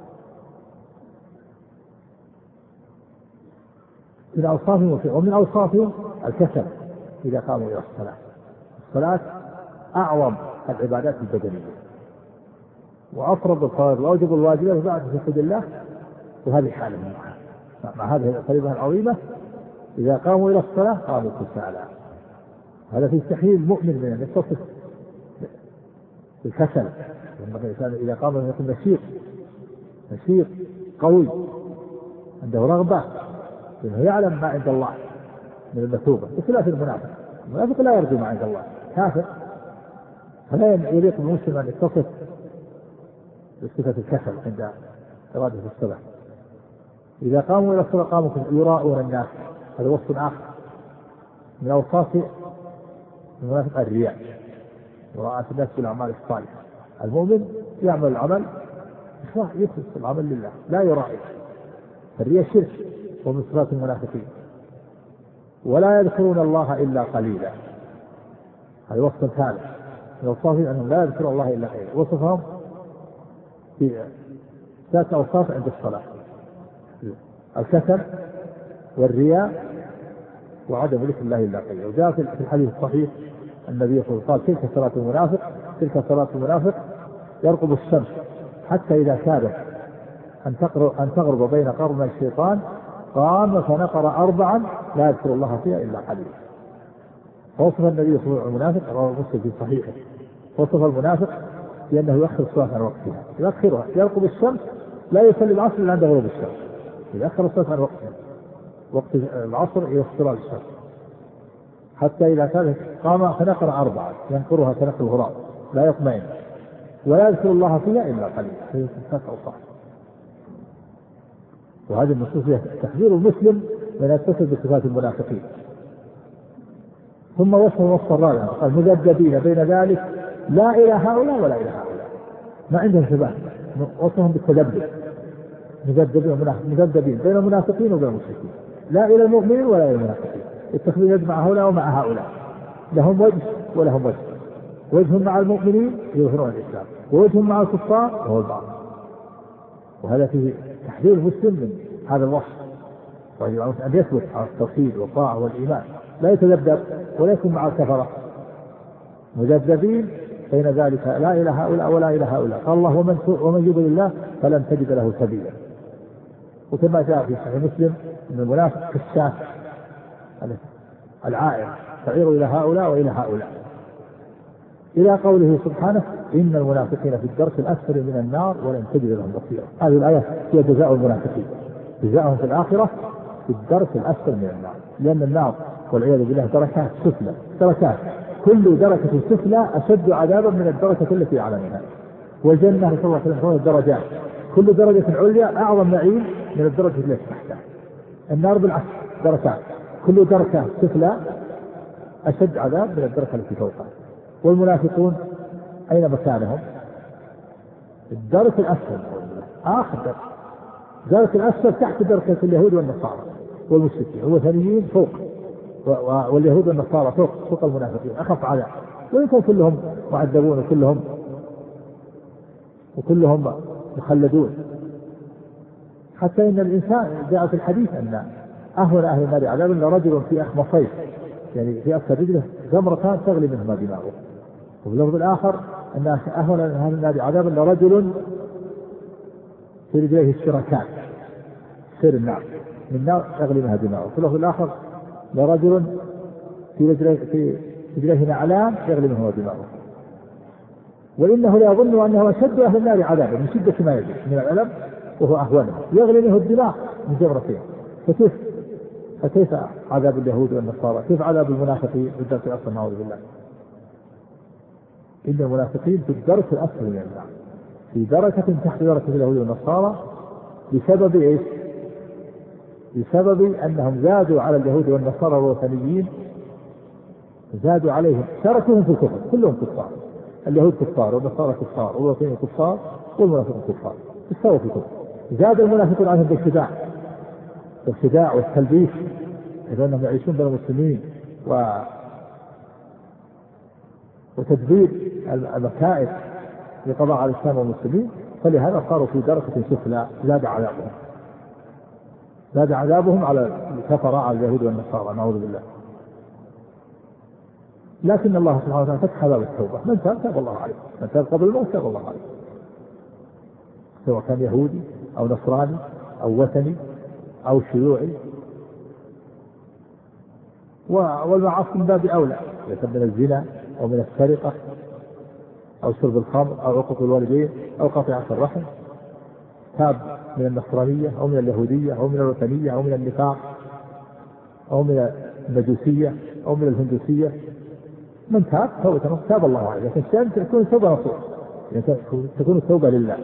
من أوصافهم ومن أوصافهم الكسل إذا قاموا إلى الصلاة. الصلاة أعظم العبادات البدنية وأفرض الفرائض وأوجب الواجبات بعد توحيد الله، وهذه حالهم مع هذه القريبة العظيمة إذا قاموا إلى الصلاة قاموا كسالى. هذا في تحليل المؤمن من أن يتصف بالكسل، الإنسان إذا قام يكون نشيط نشيط قوي عنده رغبة، لأنه يعلم ما عند الله من المثوبة، بخلاف المنافق. المنافق لا يرجو ما عند الله، كافر، فلا يليق بالمسلم أن يتصف بصفة الكسل عند إرادة الصلاة. إذا قاموا إلى الصلاة قاموا يراءون الناس، هذا وصف آخر من أوصاف المنافق الرياء، مراءة الناس بالأعمال الصالحة. المؤمن يعمل العمل يخلص العمل لله لا يرائي، الرياء شرك ومن صفات المنافقين. ولا يذكرون الله إلا قليلا، هذا وصف ثالث من أوصافهم أنهم لا يذكرون الله إلا قليلا. وصفهم في ثلاث أوصاف عند الصلاة: الكسل والرياء وعدم ذكر الله إلا قليلا. وجاء في الحديث الصحيح النبي صلى الله عليه وسلم قال: تلك صلاة المنافق تلك صلاة المنافق يرقب الشمس حتى إذا كادت أن تقرب أن تغرب بين قرني الشيطان قام فنقر أربعا لا يذكر الله فيها إلا قليلا. وصف النبي صلى الله عليه وسلم المنافق، رواه مسلم في صحيحه، وصف المنافق بأنه يؤخر الصلاة عن وقتها، يؤخرها، يرقب الشمس لا يصلي العصر إلا عند غروب الشمس، يؤخر الصلاة عن وقتها، وقت العصر إلى اصطلاح الشمس، حتى إذا كانت قام فنقر أربعا ينقرها كنقر الغراب لا يطمئن ولا يذكر الله فيها إلا قليلا. هي ثلاث أوصاف، وهذه النصوص تحذير المسلم من يتصف بصفات المنافقين. ثم وصف الوصف الرابع قال: مذبذبين بين ذلك لا إلى هؤلاء ولا إلى هؤلاء، ما عندهم ثبات، وصفهم بالتذبذب، مذبذبين بين المنافقين وبين المشركين، لا إلى المؤمنين ولا إلى المنافقين، يتخذون يد مع هؤلاء ومع هؤلاء، لهم وجه ولهم وجه، وجههم مع المؤمنين يظهرون الإسلام، ووجههم مع الكفار وهو الباطل. وهذا فيه تحذير المسلم من هذا الوصف، ويجب أن يثبت على التوحيد والطاعة والإيمان، لا يتذبذب ولا يكون مع الكفرة. مذبذبين بين ذلك لا إلى هؤلاء ولا إلى هؤلاء. قال الله: ومن ومن يضلل الله فلن تجد له سبيلا. وكما جاء في صحيح مسلم ان المنافق كالشاة العائر تعير الى هؤلاء والى هؤلاء، الى قوله سبحانه: ان المنافقين في الدرك الاسفل من النار ولن تجد لهم نصيرا. هذه الايه هي جزاء المنافقين، جزاءهم في الاخره في الدرك الاسفل من النار، لان النار والعياذ بالله دركات سفلى، دركات، كل دركه سفلى اشد عذابا من الدركه التي اعلى منها. والجنه صلى الله عليه وسلم درجات، كل درجه عليا اعظم نعيم من الدرجة التي تحتها. النار بالعكس دركات، كل دركة سفلى أشد عذاب من الدركة التي فوقها. والمنافقون أين مكانهم؟ الدرك الأسفل، آخر درك، الدرك الأسفل تحت دركة اليهود والنصارى والمشركين، والوثنيين فوق، واليهود والنصارى فوق فوق المنافقين أخف عذاب، ويكون كلهم معذبون وكلهم وكلهم مخلدون. حتى إن الإنسان جاء في الحديث أن أهون أهل النار عذابا لرجل في أخمصيه، يعني في أكثر رجله جمرتان تغلي منهما دماغه. وفي اللفظ الآخر أن أهون أهل النار عذابا لرجل في رجليه الشركات، سير النار من نار تغلي منها دماغه. في اللفظ الآخر لرجل في رجليه في رجليه نعلان يغلي منهما دماغه. وإنه لا يظن أنه أشد أهل النار عذابا من شدة ما يجب من الألم وهو أهونه يغلي منه الدماء من جمرتين. فكيف فكيف عذاب اليهود والنصارى؟ كيف عذاب المنافقين في الدرك الأسفل نعوذ بالله؟ إن المنافقين في الدرك الأسفل من النار، في دركة تحت دركة اليهود والنصارى، بسبب إيش؟ بسبب أنهم زادوا على اليهود والنصارى والوثنيين، زادوا عليهم، شاركوهم في الكفر، كلهم كفار، اليهود كفار والنصارى كفار والوثنيين كفار والمنافقون كفار، استووا في الكفر. زاد المنافقون عنهم بالخداع والخداع والتلبيس، لأنهم يعيشون بين المسلمين و وتدبير المكائد لقضاء على الإسلام والمسلمين، فلهذا صاروا في دركة سفلى، زاد عذابهم زاد عذابهم على الكفر على اليهود والنصارى نعوذ بالله. لكن الله سبحانه وتعالى فتح باب التوبة، من تاب تاب الله عليه، من تاب قبل الموت تاب الله عليه، سواء كان يهودي أو نصراني أو وثني أو شيوعي. والمعاصي من باب أولى، إذا من الزنا أو من السرقة أو شرب الخمر أو عقوق الوالدين أو قطيعة الرحم، تاب من النصرانية أو من اليهودية أو من الوثنية أو من النفاق أو من المجوسية أو من الهندوسية، من تاب توبة تاب الله عليه. لكن الشأن تكون التوبة نصوح، تكون التوبة لله،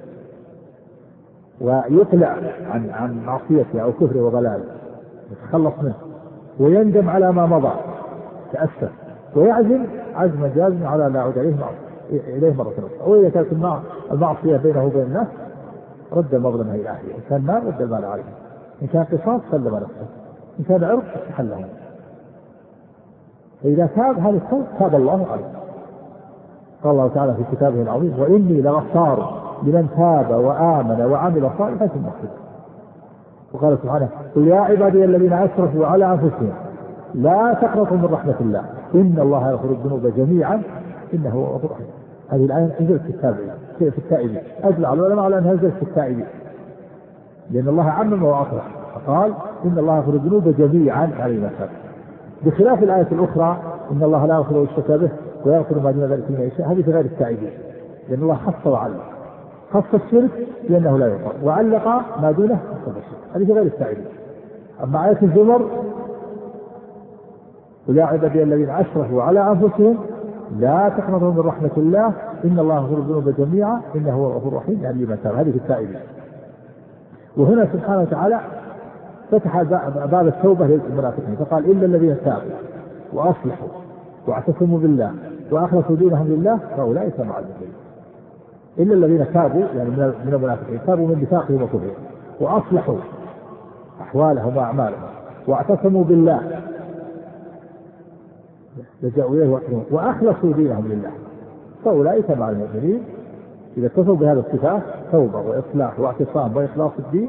ويقلع عن عن معصيته أو كفره وضلاله، يتخلص منه ويندم على ما مضى، تأسف ويعزم عزما جازما على لا يعود عليه إليه مرة أخرى. وإذا كانت المعصية بينه وبين الناس رد المظلمة إلى أهله، إن كان مال رد المال عليه، إن كان قصاص سلم نفسه، إن كان عرض تحله. فإذا تاب هذا التوب تاب الله عليه. قال الله تعالى في كتابه العظيم: وإني لغفار لمن تاب وآمن وعمل صالحا ثم اهتدى. وقال سبحانه: قل يا عبادي الذين أسرفوا على أنفسهم لا تقنطوا من رحمة الله إن الله يغفر الذنوب جميعا إنه هو الغفور الرحيم. هذه الآية نزلت في التابعين في التائبين، أجمع العلماء على أنها نزلت في التائبين، لأن الله عمم وأطلق فقال إن الله يغفر الذنوب جميعا على المسألة، بخلاف الآية الأخرى إن الله لا يغفر ويشرك به ويغفر ما دون ذلك لمن يشاء، هذه في غير التائبين، لأن الله خص وعلق، خص الشرك لأنه لا يغفر وعلق ما دونه خص الشرك، هذه في غير التائبين. أما آية الزمر: قل يا عبادي الذين أسرفوا على أنفسهم لا تقنطوا من رحمة الله إن الله يغفر الذنوب جميعا إنه هو الغفور الرحيم، يعني لمن تاب، هذه في التائبين. وهنا سبحانه وتعالى فتح باب التوبة للمنافقين فقال: إلا الذين تابوا وأصلحوا واعتصموا بالله وأخلصوا دينهم لله فأولئك مع المؤمنين. إلا الذين تابوا يعني من المنافقين، تابوا من نفاقهم وكفرهم وأصلحوا أحوالهم وأعمالهم واعتصموا بالله لجأوا إليه وأخلصوا دينهم لله فأولئك مع المؤمنين. إذا اتصلوا بهذا الصفات توبة وإصلاح واعتصام وإخلاص الدين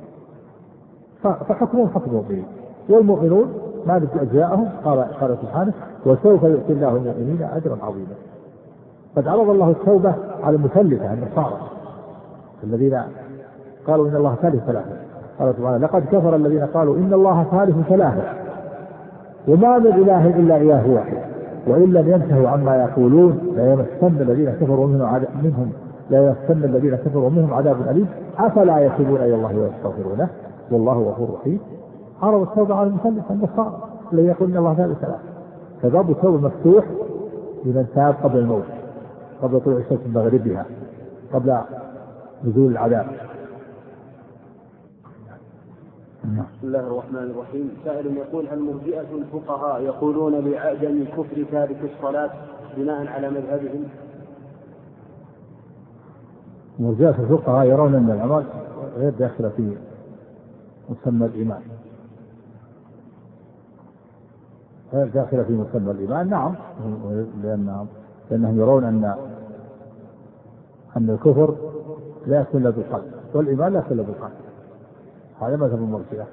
فحكمهم حكم المؤمنين. والمؤمنون ما أجزاءهم قال قال سبحانه: وسوف يؤتي الله المؤمنين أجرا عظيما. قد عرض الله التوبة على المثلثة النصارى الذين قالوا إن الله ثالث ثلاثة. قال سبحانه: لقد كفر الذين قالوا إن الله ثالث ثلاثة وما من إله إلا إله واحد وإن لم ينتهوا عما يقولون لا يمسن الذين كفروا منهم لا يمسن الذين كفروا منهم عذاب أليم أفلا يتوبون إلى الله ويستغفرونه والله غفور رحيم. عرض التوبة على المثلث النصارى الذي يقول إن الله ثالث ثلاثة، فباب التوبة مفتوح لمن تاب قبل الموت، قبل طلوع الشمس من مغربها، قبل نزول العذاب. بسم الله الرحمن الرحيم. سائل يقول: هل مرجئة الفقهاء يقولون بعدم كفر تارك الصلاة بناء على مذهبهم؟ مرجئة الفقهاء يرون أن الأعمال غير داخلة في مسمى الإيمان، غير داخلة في مسمى الإيمان. نعم، لأنهم لأنهم يرون أن أن الكفر لا يكون إلا بالقلب والإيمان لا يكون إلا بالقلب، هذا مذهب المرجئة.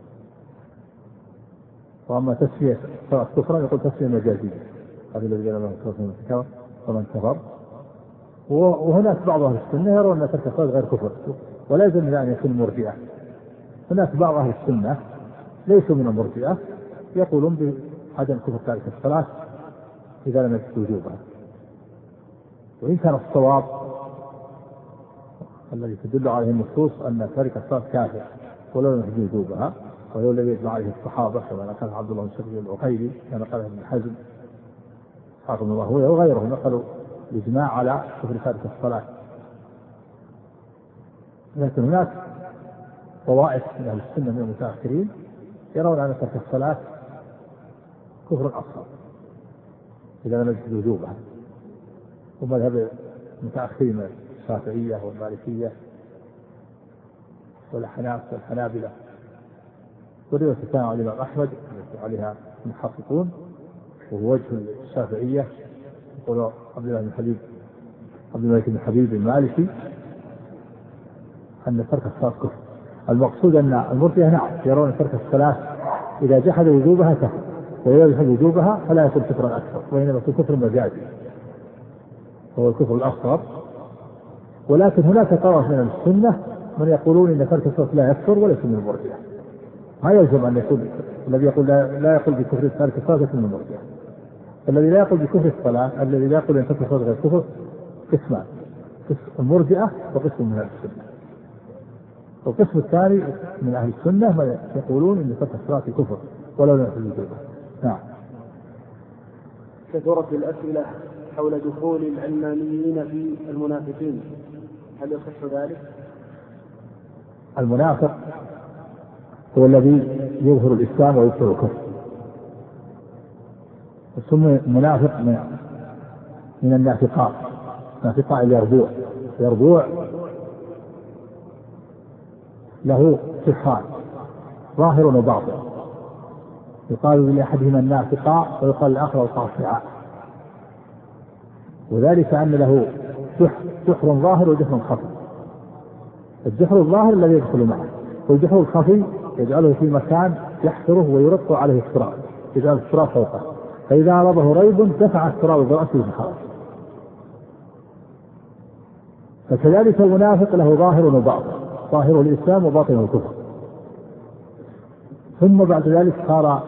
وأما تسمية كفرا يقول تسمية مجازية، هذا الذي قال الله كفر ومن كفر. وهناك بعض أهل السنة يرون أن ترك الصلاة غير كفر ولا يلزم أن يكون مرجئة. هناك بعض أهل السنة ليسوا من المرجئة يقولون بعدم كفر تارك الصلاة إذا لم يجد وجوبها، وإن كان الصواب الذي تدل عليه النصوص أن تارك الصلاة كافر ولو لم يجد وجوبها، وهو الذي يدل عليه الصحابة كما نقل عبد الله بن شقيق العقيلي كما نقل ابن حزم حافظ الله وغيره، نقلوا الإجماع على كفر تارك الصلاة. لكن هناك طوائف من أهل السنة من المتأخرين يرون أن ترك الصلاة كفر أصغر إذا لم يجد وجوبها، ومذهب المتأخرين من الشافعية والمالكية والحناف والحنابلة ورواية الثانية عن الإمام أحمد التي عليها المحققون وهو وجه الشافعية، يقول عبد الله بن حبيب عبد الملك بن حبيب المالكي أن ترك الصلاة كفر. المقصود أن المرجئة نعم يرون ترك الصلاة إذا جحد وجوبها كفر، وإذا جحد وجوبها فلا يكون كفرا أكثر، وإنما يكون كفر مجازي هو الكفر الأصغر. ولكن هناك طرف من السنة من يقولون إن ترك الصلاة لا يكفر وليس من المرجئة. ما يلزم أن يكون الذي يقول لا, لا يقول بكفر ترك الصلاة من المرجئة. الذي لا يقول بكفر الصلاة الذي لا يقول أن ترك الصلاة غير كفر قسمان، قسم المرجئة وقسم من أهل السنة. والقسم الثاني من أهل السنة من يقولون إن ترك الصلاة كفر ولو لم يكن وجوبها. نعم. كثرت الأسئلة حول دخول العلمانيين في المنافقين، هل يصح ذلك؟ المنافق هو الذي يظهر الإسلام ويبطل الكفر، ثم منافق من النافقات، نافقاء اليربوع. يربوع له صفات ظاهر وباطن، يقال لأحدهما النافقاء ويقال الآخر القاصعاء، وذلك أن له جحر ظاهر وجحر خفي. الجحر الظاهر الذي يدخل معه، والجحر الخفي يجعله في مكان يحفره ويرق عليه التراب، يجعل التراب فوقه، فإذا عرضه ريب دفع التراب برأسه فخرج. فكذلك المنافق له ظاهر وباطن، ظاهر الإسلام وباطن الكفر. ثم بعد ذلك صار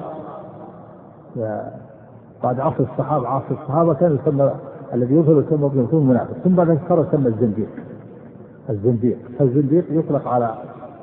بعد عصر الصحابة عصر الصحابة كان يسمى الذي يظهر يسمى ابن منافق، ثم بعد ذلك صار يسمى الزنديق. الزنديق الزنديق يطلق على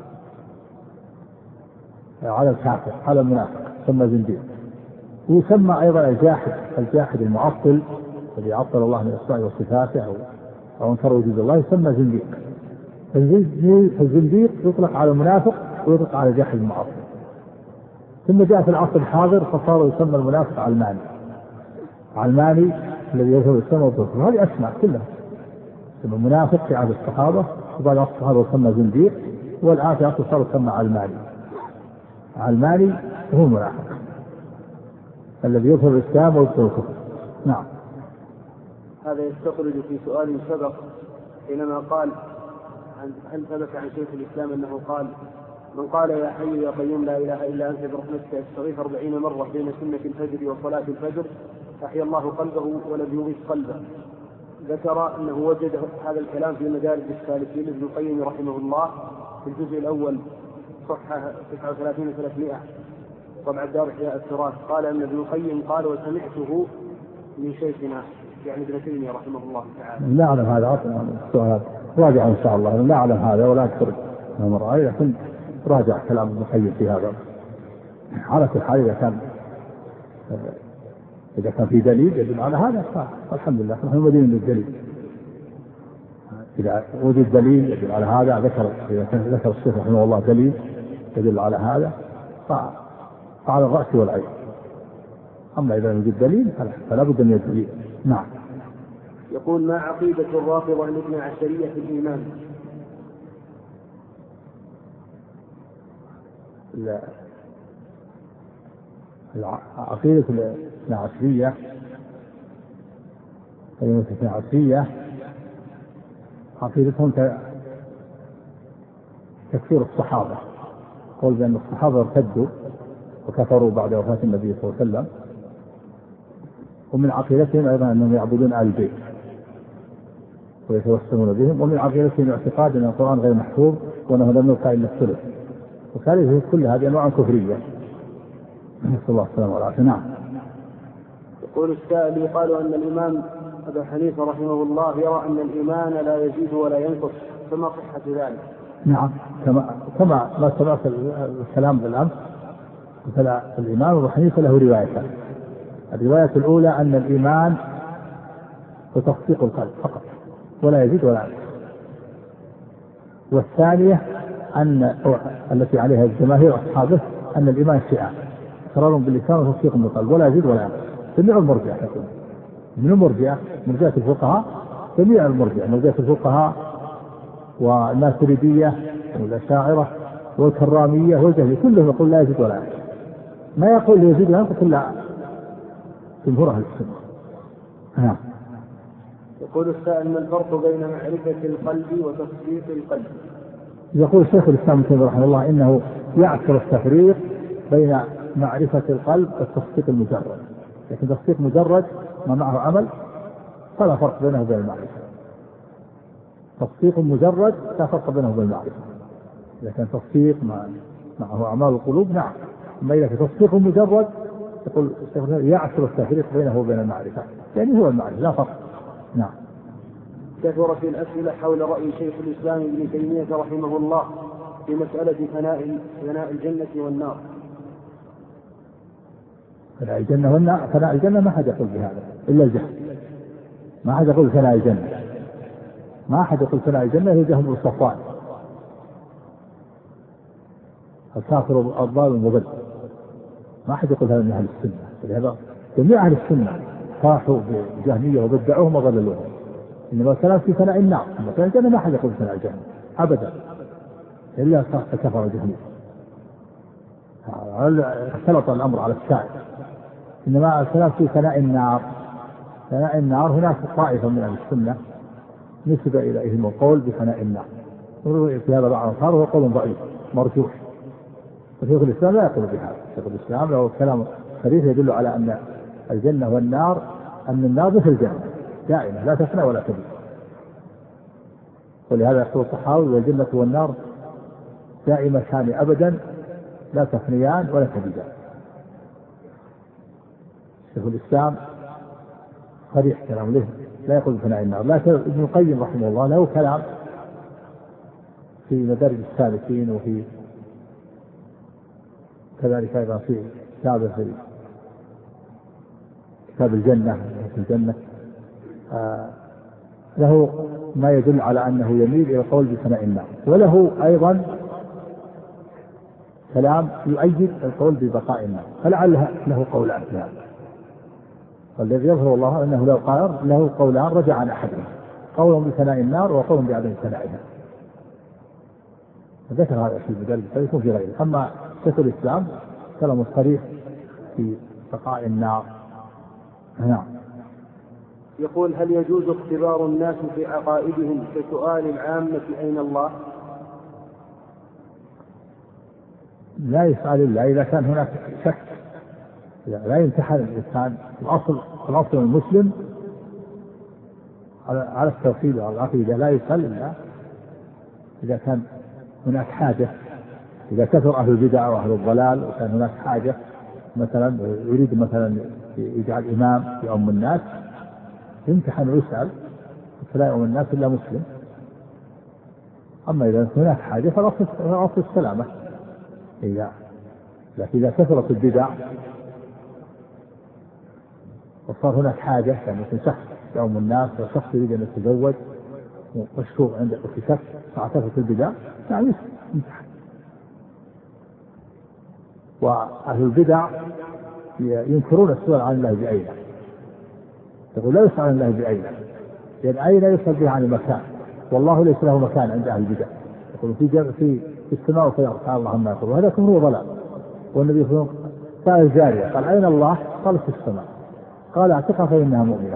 على الكافر، على المنافق يسمى زنديق. ويسمى أيضا الجاحد، الجاحد المعطل الذي يعطل الله من أسمائه وصفاته أو أو انكر وجود الله يسمى زنديق. الزنديق يطلق على المنافق ويطلق على الجاحد المعطل. ثم جاء في العصر الحاضر فصار يسمى المنافق علماني، علماني الذي يظهر الإسلام والكفر. هذه أسماء كلها يسمى منافق في عهد الصحابة، وبعد عصر الصحابة يسمى زنديق، والآن في عصر صار يسمى علماني. علماني هو منافق الذي يظهر الإسلام ويبطل الكفر. نعم. هذا يستطرد في سؤال سبق حينما قال هل ثبت عن شيخ الإسلام أنه قال من قال يا حي يا قيوم لا إله إلا أنت برحمتك أستغيث أربعين مرة بين سنة الفجر وصلاة الفجر أحيا الله قلبه ولم يغيث قلبه. ذكر أنه وجد هذا الكلام في مدارج السالكين ابن القيم رحمه الله في الجزء الأول صفحة تسعة وثلاثين وثلاثمائة طبع الدار إحياء التراث. قال أن ابن القيم قال وسمعته من شيخنا يعني ابن تيمية رحمه الله تعالى. لا أعلم هذا السؤال راجع إن شاء الله، لا أعلم هذا ولا أذكر مرة، لكن راجع كلام ابن القيم في هذا. على كل حال إذا كان إذا كان في دليل يدل على هذا فالحمد لله نحن مدين للدليل. إذا وجد دليل يدل على هذا ذكر إذا كان ذكر الشيخ رحمه الله دليل يدل على هذا فعلى الرأس والعين. أما إذا وجد دليل فلا بد من الدليل. نعم. يقول ما عقيدة الرافضة الاثنى عشرية في الإيمان؟ لا عقيدة الاثنى عشرية الاثنى عشرية عقيدتهم تكفير الصحابة، قول بأن الصحابة ارتدوا وكفروا بعد وفاة النبي صلى الله عليه وسلم. ومن عقيدتهم أيضا أنهم يعبدون آل البيت ويتوسمون بهم. ومن عقيدتهم اعتقاد أن القرآن غير محفوظ وأنه لم يبقى إلا الثلث. وكذلك كل هذه أنواع كفرية. نسأل الله السلامة والعافية. نعم. يقول السائل يقال أن الإمام أبا حنيفة رحمه الله يرى أن الإيمان لا يزيد ولا ينقص فما صحة ذلك؟ نعم، كما كما ما سمعت الكلام بالأمس، مثل الإمام أبو حنيفة له روايتان. الرواية الأولى أن الإيمان وتصديق القلب فقط ولا يزيد ولا ينقص، والثانية أن التي عليها الجماهير أصحابه أن الإيمان شيئان: إقرار باللسان وتصديق بالقلب ولا يزيد ولا ينقص. جميع المرجئة يقول، من المرجئة مرجئة الفقهاء، جميع المرجئة مرجئة الفقهاء والماتريدية والأشاعرة والكرامية والجهمية كلهم يقول لا يزيد ولا ينقص، ما يقول يزيد ولا ينقص إلا جمهور أهل السنة. نعم. يقول السائل: ما الفرق بين معرفة القلب وتصديق القلب؟ يقول شيخ الإسلام ابن تيمية رحمه الله إنه يعكر التفريق بين معرفة القلب والتصديق المجرد، لكن تصديق مجرد ما معه عمل فلا فرق بينه وبين المعرفة. تصديق مجرد لا فرق بينه وبين المعرفة، لكن تصديق معه أعمال القلوب نعم. أما إذا في تصديق مجرد يقول الشيخ يعكر التفريق بينه وبين المعرفة، يعني هو المعرفة لا فرق. نعم. كثر في الأسئلة حول رأي شيخ الإسلام ابن تيمية رحمه الله في مسألة فناء فناء الجنة والنار. فناء الجنة والنار، فناء الجنة ما حد يقول بهذا إلا الجهل، ما حد يقول فناء الجنة، ما حد يقول فناء الجنة هي جهل الصفوان الكافر الضال المضل، ما حد يقول هذا من أهل السنة. فلهذا جميع أهل السنة صاحوا بالجهمية وبدعوهم وضللوهم، إنما الكلام في فناء النار. أما فناء الجنة ما حد يقول فناء الجنة أبدا إلا كفر الجهمية. اختلط الأمر على السائل، إنما الكلام في فناء النار. فناء النار هناك طائفة من أهل السنة نسب إليهم القول بفناء النار، في هذا بعض الأنصار وهو قول ضعيف مرجوح. وشيخ الإسلام لا يقول بهذا، شيخ الإسلام له كلام صريح يدل على أن الجنة والنار، أن النار مثل الجنة دائمة لا تفنى ولا تبيد، ولهذا يقول الصحابي: والجنة والنار دائمتان أبدا لا تفنيان ولا تبيدان. شيخ الإسلام صريح كلام له لا يقول بفناء النار. لكن ابن القيم رحمه الله له كلام في مدارج السالكين، وفي كذلك أيضا في كتاب في كتاب الجنة في الجنة آه له ما يدل على أنه يميل إلى القول بفناء النار، وله أيضا كلام يؤيد القول ببقاء النار، فلعل له قولان في هذا. والذي يظهر الله أنه له قال له قولان رجع عن أحدهم، قول بفناء النار وقول بعدم فنائها. ذكر هذا في بدل فيكون في غيره. أما شيخ الإسلام كلام صريح في بقاء النار. نعم. يقول: هل يجوز اختبار الناس في عقائدهم كسؤال العامة أين الله؟ لا يسأل إلا إذا كان هناك شك، لا يمتحن الإنسان. الأصل الأصل المسلم على التوحيد وعلى العقيدة لا يسأل إلا إذا كان هناك حاجة، إذا كثر أهل البدع وأهل الضلال وكان هناك حاجة، مثلا يريد مثلا يجعل إمام يؤم الناس يمتحن ويسأل، فلا يؤم الناس إلا مسلم. أما إذا هناك حاجة فالأصل السلامة. إذا لكن إذا كثرت البدع وصار هناك حاجة، يعني مثل شخص يؤم الناس وشخص يريد أن يتزوج مشهور عنده في شك مع كثرة البدع يعني يمتحن. وأهل البدع ينكرون السؤال عن الله بأين، يقول لا يسأل عن الله بأين، لأن أين يسأل به عن المكان، والله ليس له مكان عند أهل البدع. يقول في في في السماء وفي الأرض قال الله عما يقول، وهذا كفر وضلال. والنبي صلى الله عليه وسلم سأل الجارية قال أين الله؟ قال في السماء، قال اعتقها فإنها مؤمنة.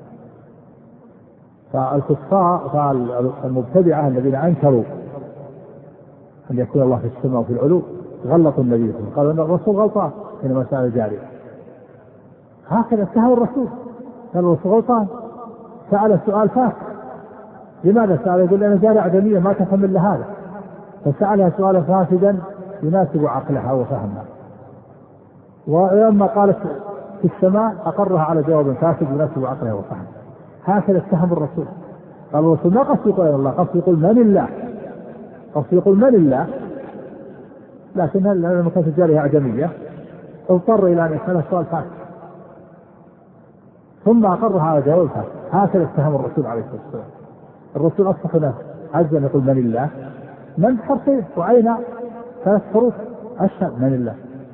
فالكفار فالمبتدعة الذين أنكروا أن يكون الله في السماء وفي العلو غلطوا النبي صلى الله عليه وسلم، قالوا أن الرسول غلطان حينما سأل الجارية. هكذا اتهم الرسول، قال الرسول غلطان، سأل سؤال فاسد. لماذا سأل؟ يقول أنا جارية عدمية ما تفهم إلا هذا، فسألها سؤالا فاسدا يناسب عقلها وفهمها. ولما قالت في السماء أقرها على جواب فاسد يناسب عقلها وفهمها. هكذا اتهم الرسول. قال الرسول ما قصد يقول الله، قصد يقول من الله، قصد يقول من الله، لكن لما كانت الجارية أعجمية اضطر إلى أن يسأل السؤال فاسد، ثم أقرها على جواب فاسد. هكذا اتهم الرسول عليه الصلاة والسلام. الرسول أصبح له عجزا يقول من الله، من حرفين وعين ثلاث حروف أشهد من الله،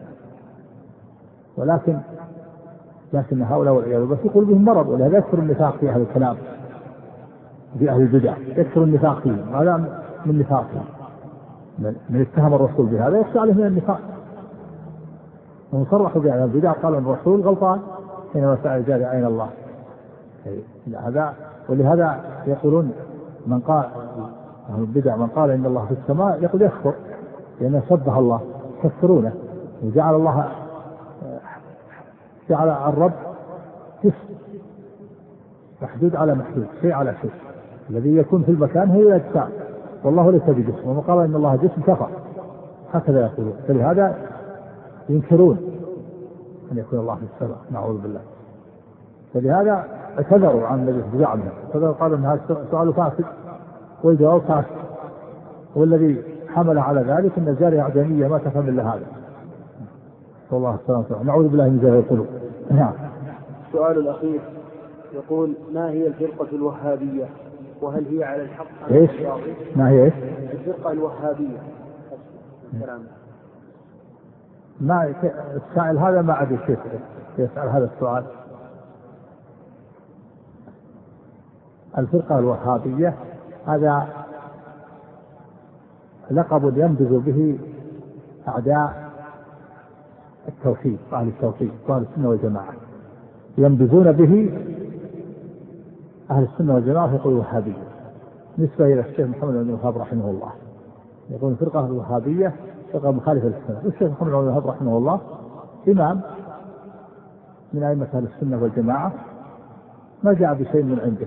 ولكن لكن هؤلاء والعياذ بالله في قلوبهم مرض، ولهذا يكثر النفاق في أهل الكلام، في أهل البدع يكثر النفاق فيهم، هذا من نفاقهم، من اتهم الرسول بهذا يخشى عليه من النفاق. ومصرحوا بهذا البدع، قال الرسول غلطان حينما سأل الجارية أين الله. هذا ولهذا يقولون من قال أهل البدع من قال إن الله في السماء يقول يكفر، لأنه شبه الله، يكفرونه وجعل الله جعل الرب جسم محدود على محدود، شيء على شيء، الذي يكون في المكان هو الأجسام، والله ليس بجسم، ومن قال إن الله جسم كفر، هكذا يقولون. فلهذا ينكرون أن يكون الله في السماء، نعوذ بالله. فلهذا اعتذروا عن الذي بزعمهم، فقالوا أن هذا سؤال فاسد والجواب فاسد، والذي حمل على ذلك أن الجارية أعجمية ما تفهم إلا هذا. صلى الله عليه وسلم. نعوذ بالله من زوال القلوب. نعم. السؤال الأخير يقول: ما هي الفرقة الوهابية؟ وهل هي على الحق أم إيش؟ ما هي إيش؟ الفرقة الوهابية. السلام. ما السائل هذا ما عاد شيء يسأل هذا السؤال. الفرقة الوهابية هذا لقب ينبذ به أعداء التوحيد، أهل التوحيد وأهل السنة والجماعة، ينبذون به أهل السنة والجماعة يقولوا وهابية، نسبة إلى الشيخ محمد بن الوهاب رحمه الله، يقول الفرقة الوهابية فرقة مخالفة للسنة. الشيخ محمد بن الوهاب رحمه الله إمام من أئمة أهل السنة والجماعة، ما جاء بشيء من عنده،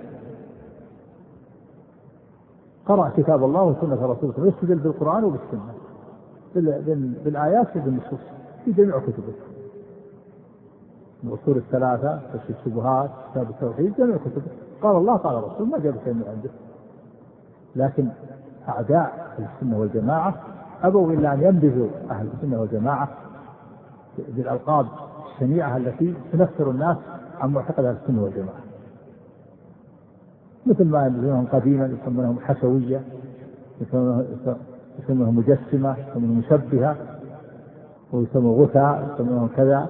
قرأ كتاب الله وسنة رسوله، يستدل بالقرآن وبالسنة، بالآيات وبالنصوص في جميع كتبه، الأصول الثلاثة، كشف الشبهات، كتاب التوحيد، جميع كتبه قال الله قال الرسول، ما جاء بشيء من عنده. لكن أعداء السنة والجماعة أبوا إلا أن ينبذوا أهل السنة والجماعة بالألقاب الشنيعة التي تنفر الناس عن معتقد أهل السنة والجماعة، مثل ما ينبذونهم قديما يسمونهم حشوية، يسمونهم مجسمة، يسمونهم مشبهة، ويسمونهم غثاء، يسمونهم كذا،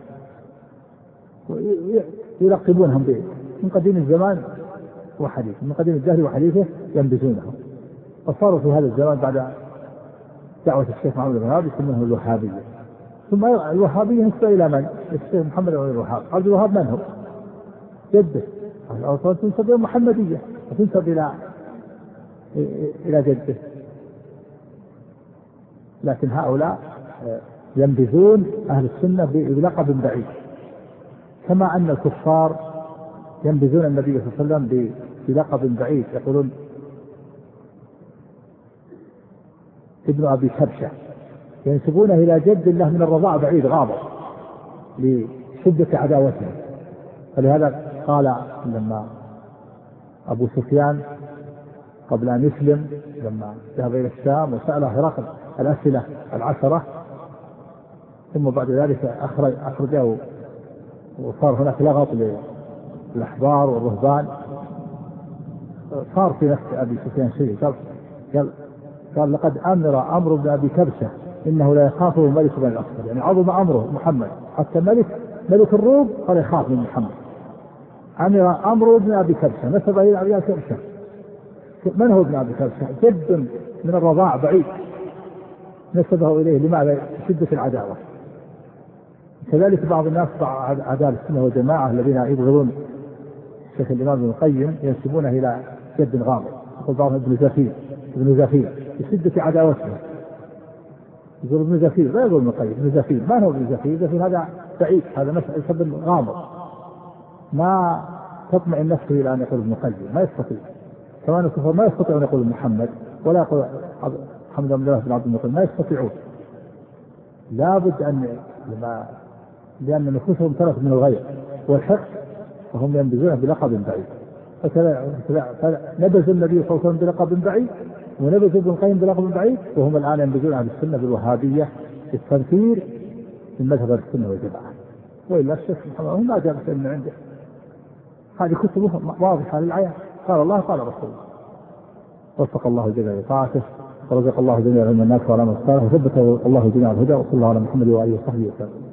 ويلقبونهم به من قديم الزمان وحديث، من قديم الجهل وحديثه ينبذونهم. فصاروا في هذا الزمان بعد دعوة الشيخ محمد بن الوهاب يسمونه الوهابية. ثم الوهابية نسبة إلى من؟ الشيخ محمد بن الوهاب. عبد الوهاب من هو؟ جده، أو تنسب إلى محمدية وتنسب إلى إلى جده. لكن هؤلاء ينبذون أهل السنة بلقب بعيد، كما أن الكفار ينبذون النبي صلى الله عليه وسلم بلقب بعيد، يقولون ابن أبي كبشة، ينسبونه إلى جد الله من الرضاع بعيد غابر لشدة عداوته. فلهذا قال لما أبو سفيان قبل أن يسلم لما ذهب إلى الشام وسأل هرقل الأسئلة العشرة، ثم بعد ذلك أخرج أخرجه وصار هناك لغط للأحبار والرهبان، صار في نفس أبي سفيان شيء، قال قال لقد أمر أمر بن أبي كبشة إنه لا يخافه الملك بن الأصفر، يعني عظم أمره محمد، حتى ملك ملك الروم قال يخاف من محمد. أمر أمر بن أبي كبشة، نسب إلى أبي كبشة. من هو ابن أبي كبشة؟ جد من الرضاع بعيد نسبه إليه، لماذا؟ شدة العداوة. كذلك بعض الناس أعداء السنة والجماعة الذين يبغضون الشيخ الإمام ابن القيم ينسبونه إلى جد غامض، يقول بعضهم ابن زفير ابن زفير بشدة عداوته، يقول ابن زفير، لا يقول ابن القيم، ابن زفير. ما هو ابن زفير؟ زفير هذا بعيد، هذا مسألة ابن غامض، ما تطمئن نفسه إلى أن يقول ابن القيم، ما يستطيع. كمان الكفار ما يستطيع أن يقول محمد ولا يقول محمد بن الله بن عبد المطلب، ما يستطيعون. لا بد أن لما لأن نفوسهم ترك من الغير والحق، فهم ينبذونه بلقب بعيد. نبذ النبي صلى الله عليه وسلم بلقب بعيد، ونبذ ابن القيم بلقب بعيد، وهم الآن ينبذون عن السنة بالوهابية التنفير من مذهب السنة والجماعة. وإلا الشيخ محمد ما جاب شيء من عنده، هذه كتبه واضحة للعيان، قال الله قال رسول الله. وفق الله جميع لطاعته، ورزق الله جميع علم الناس وعلى مصالحه، وثبت الله جميع الهدى، وصلى الله على محمد وآله وصحبه وسلم.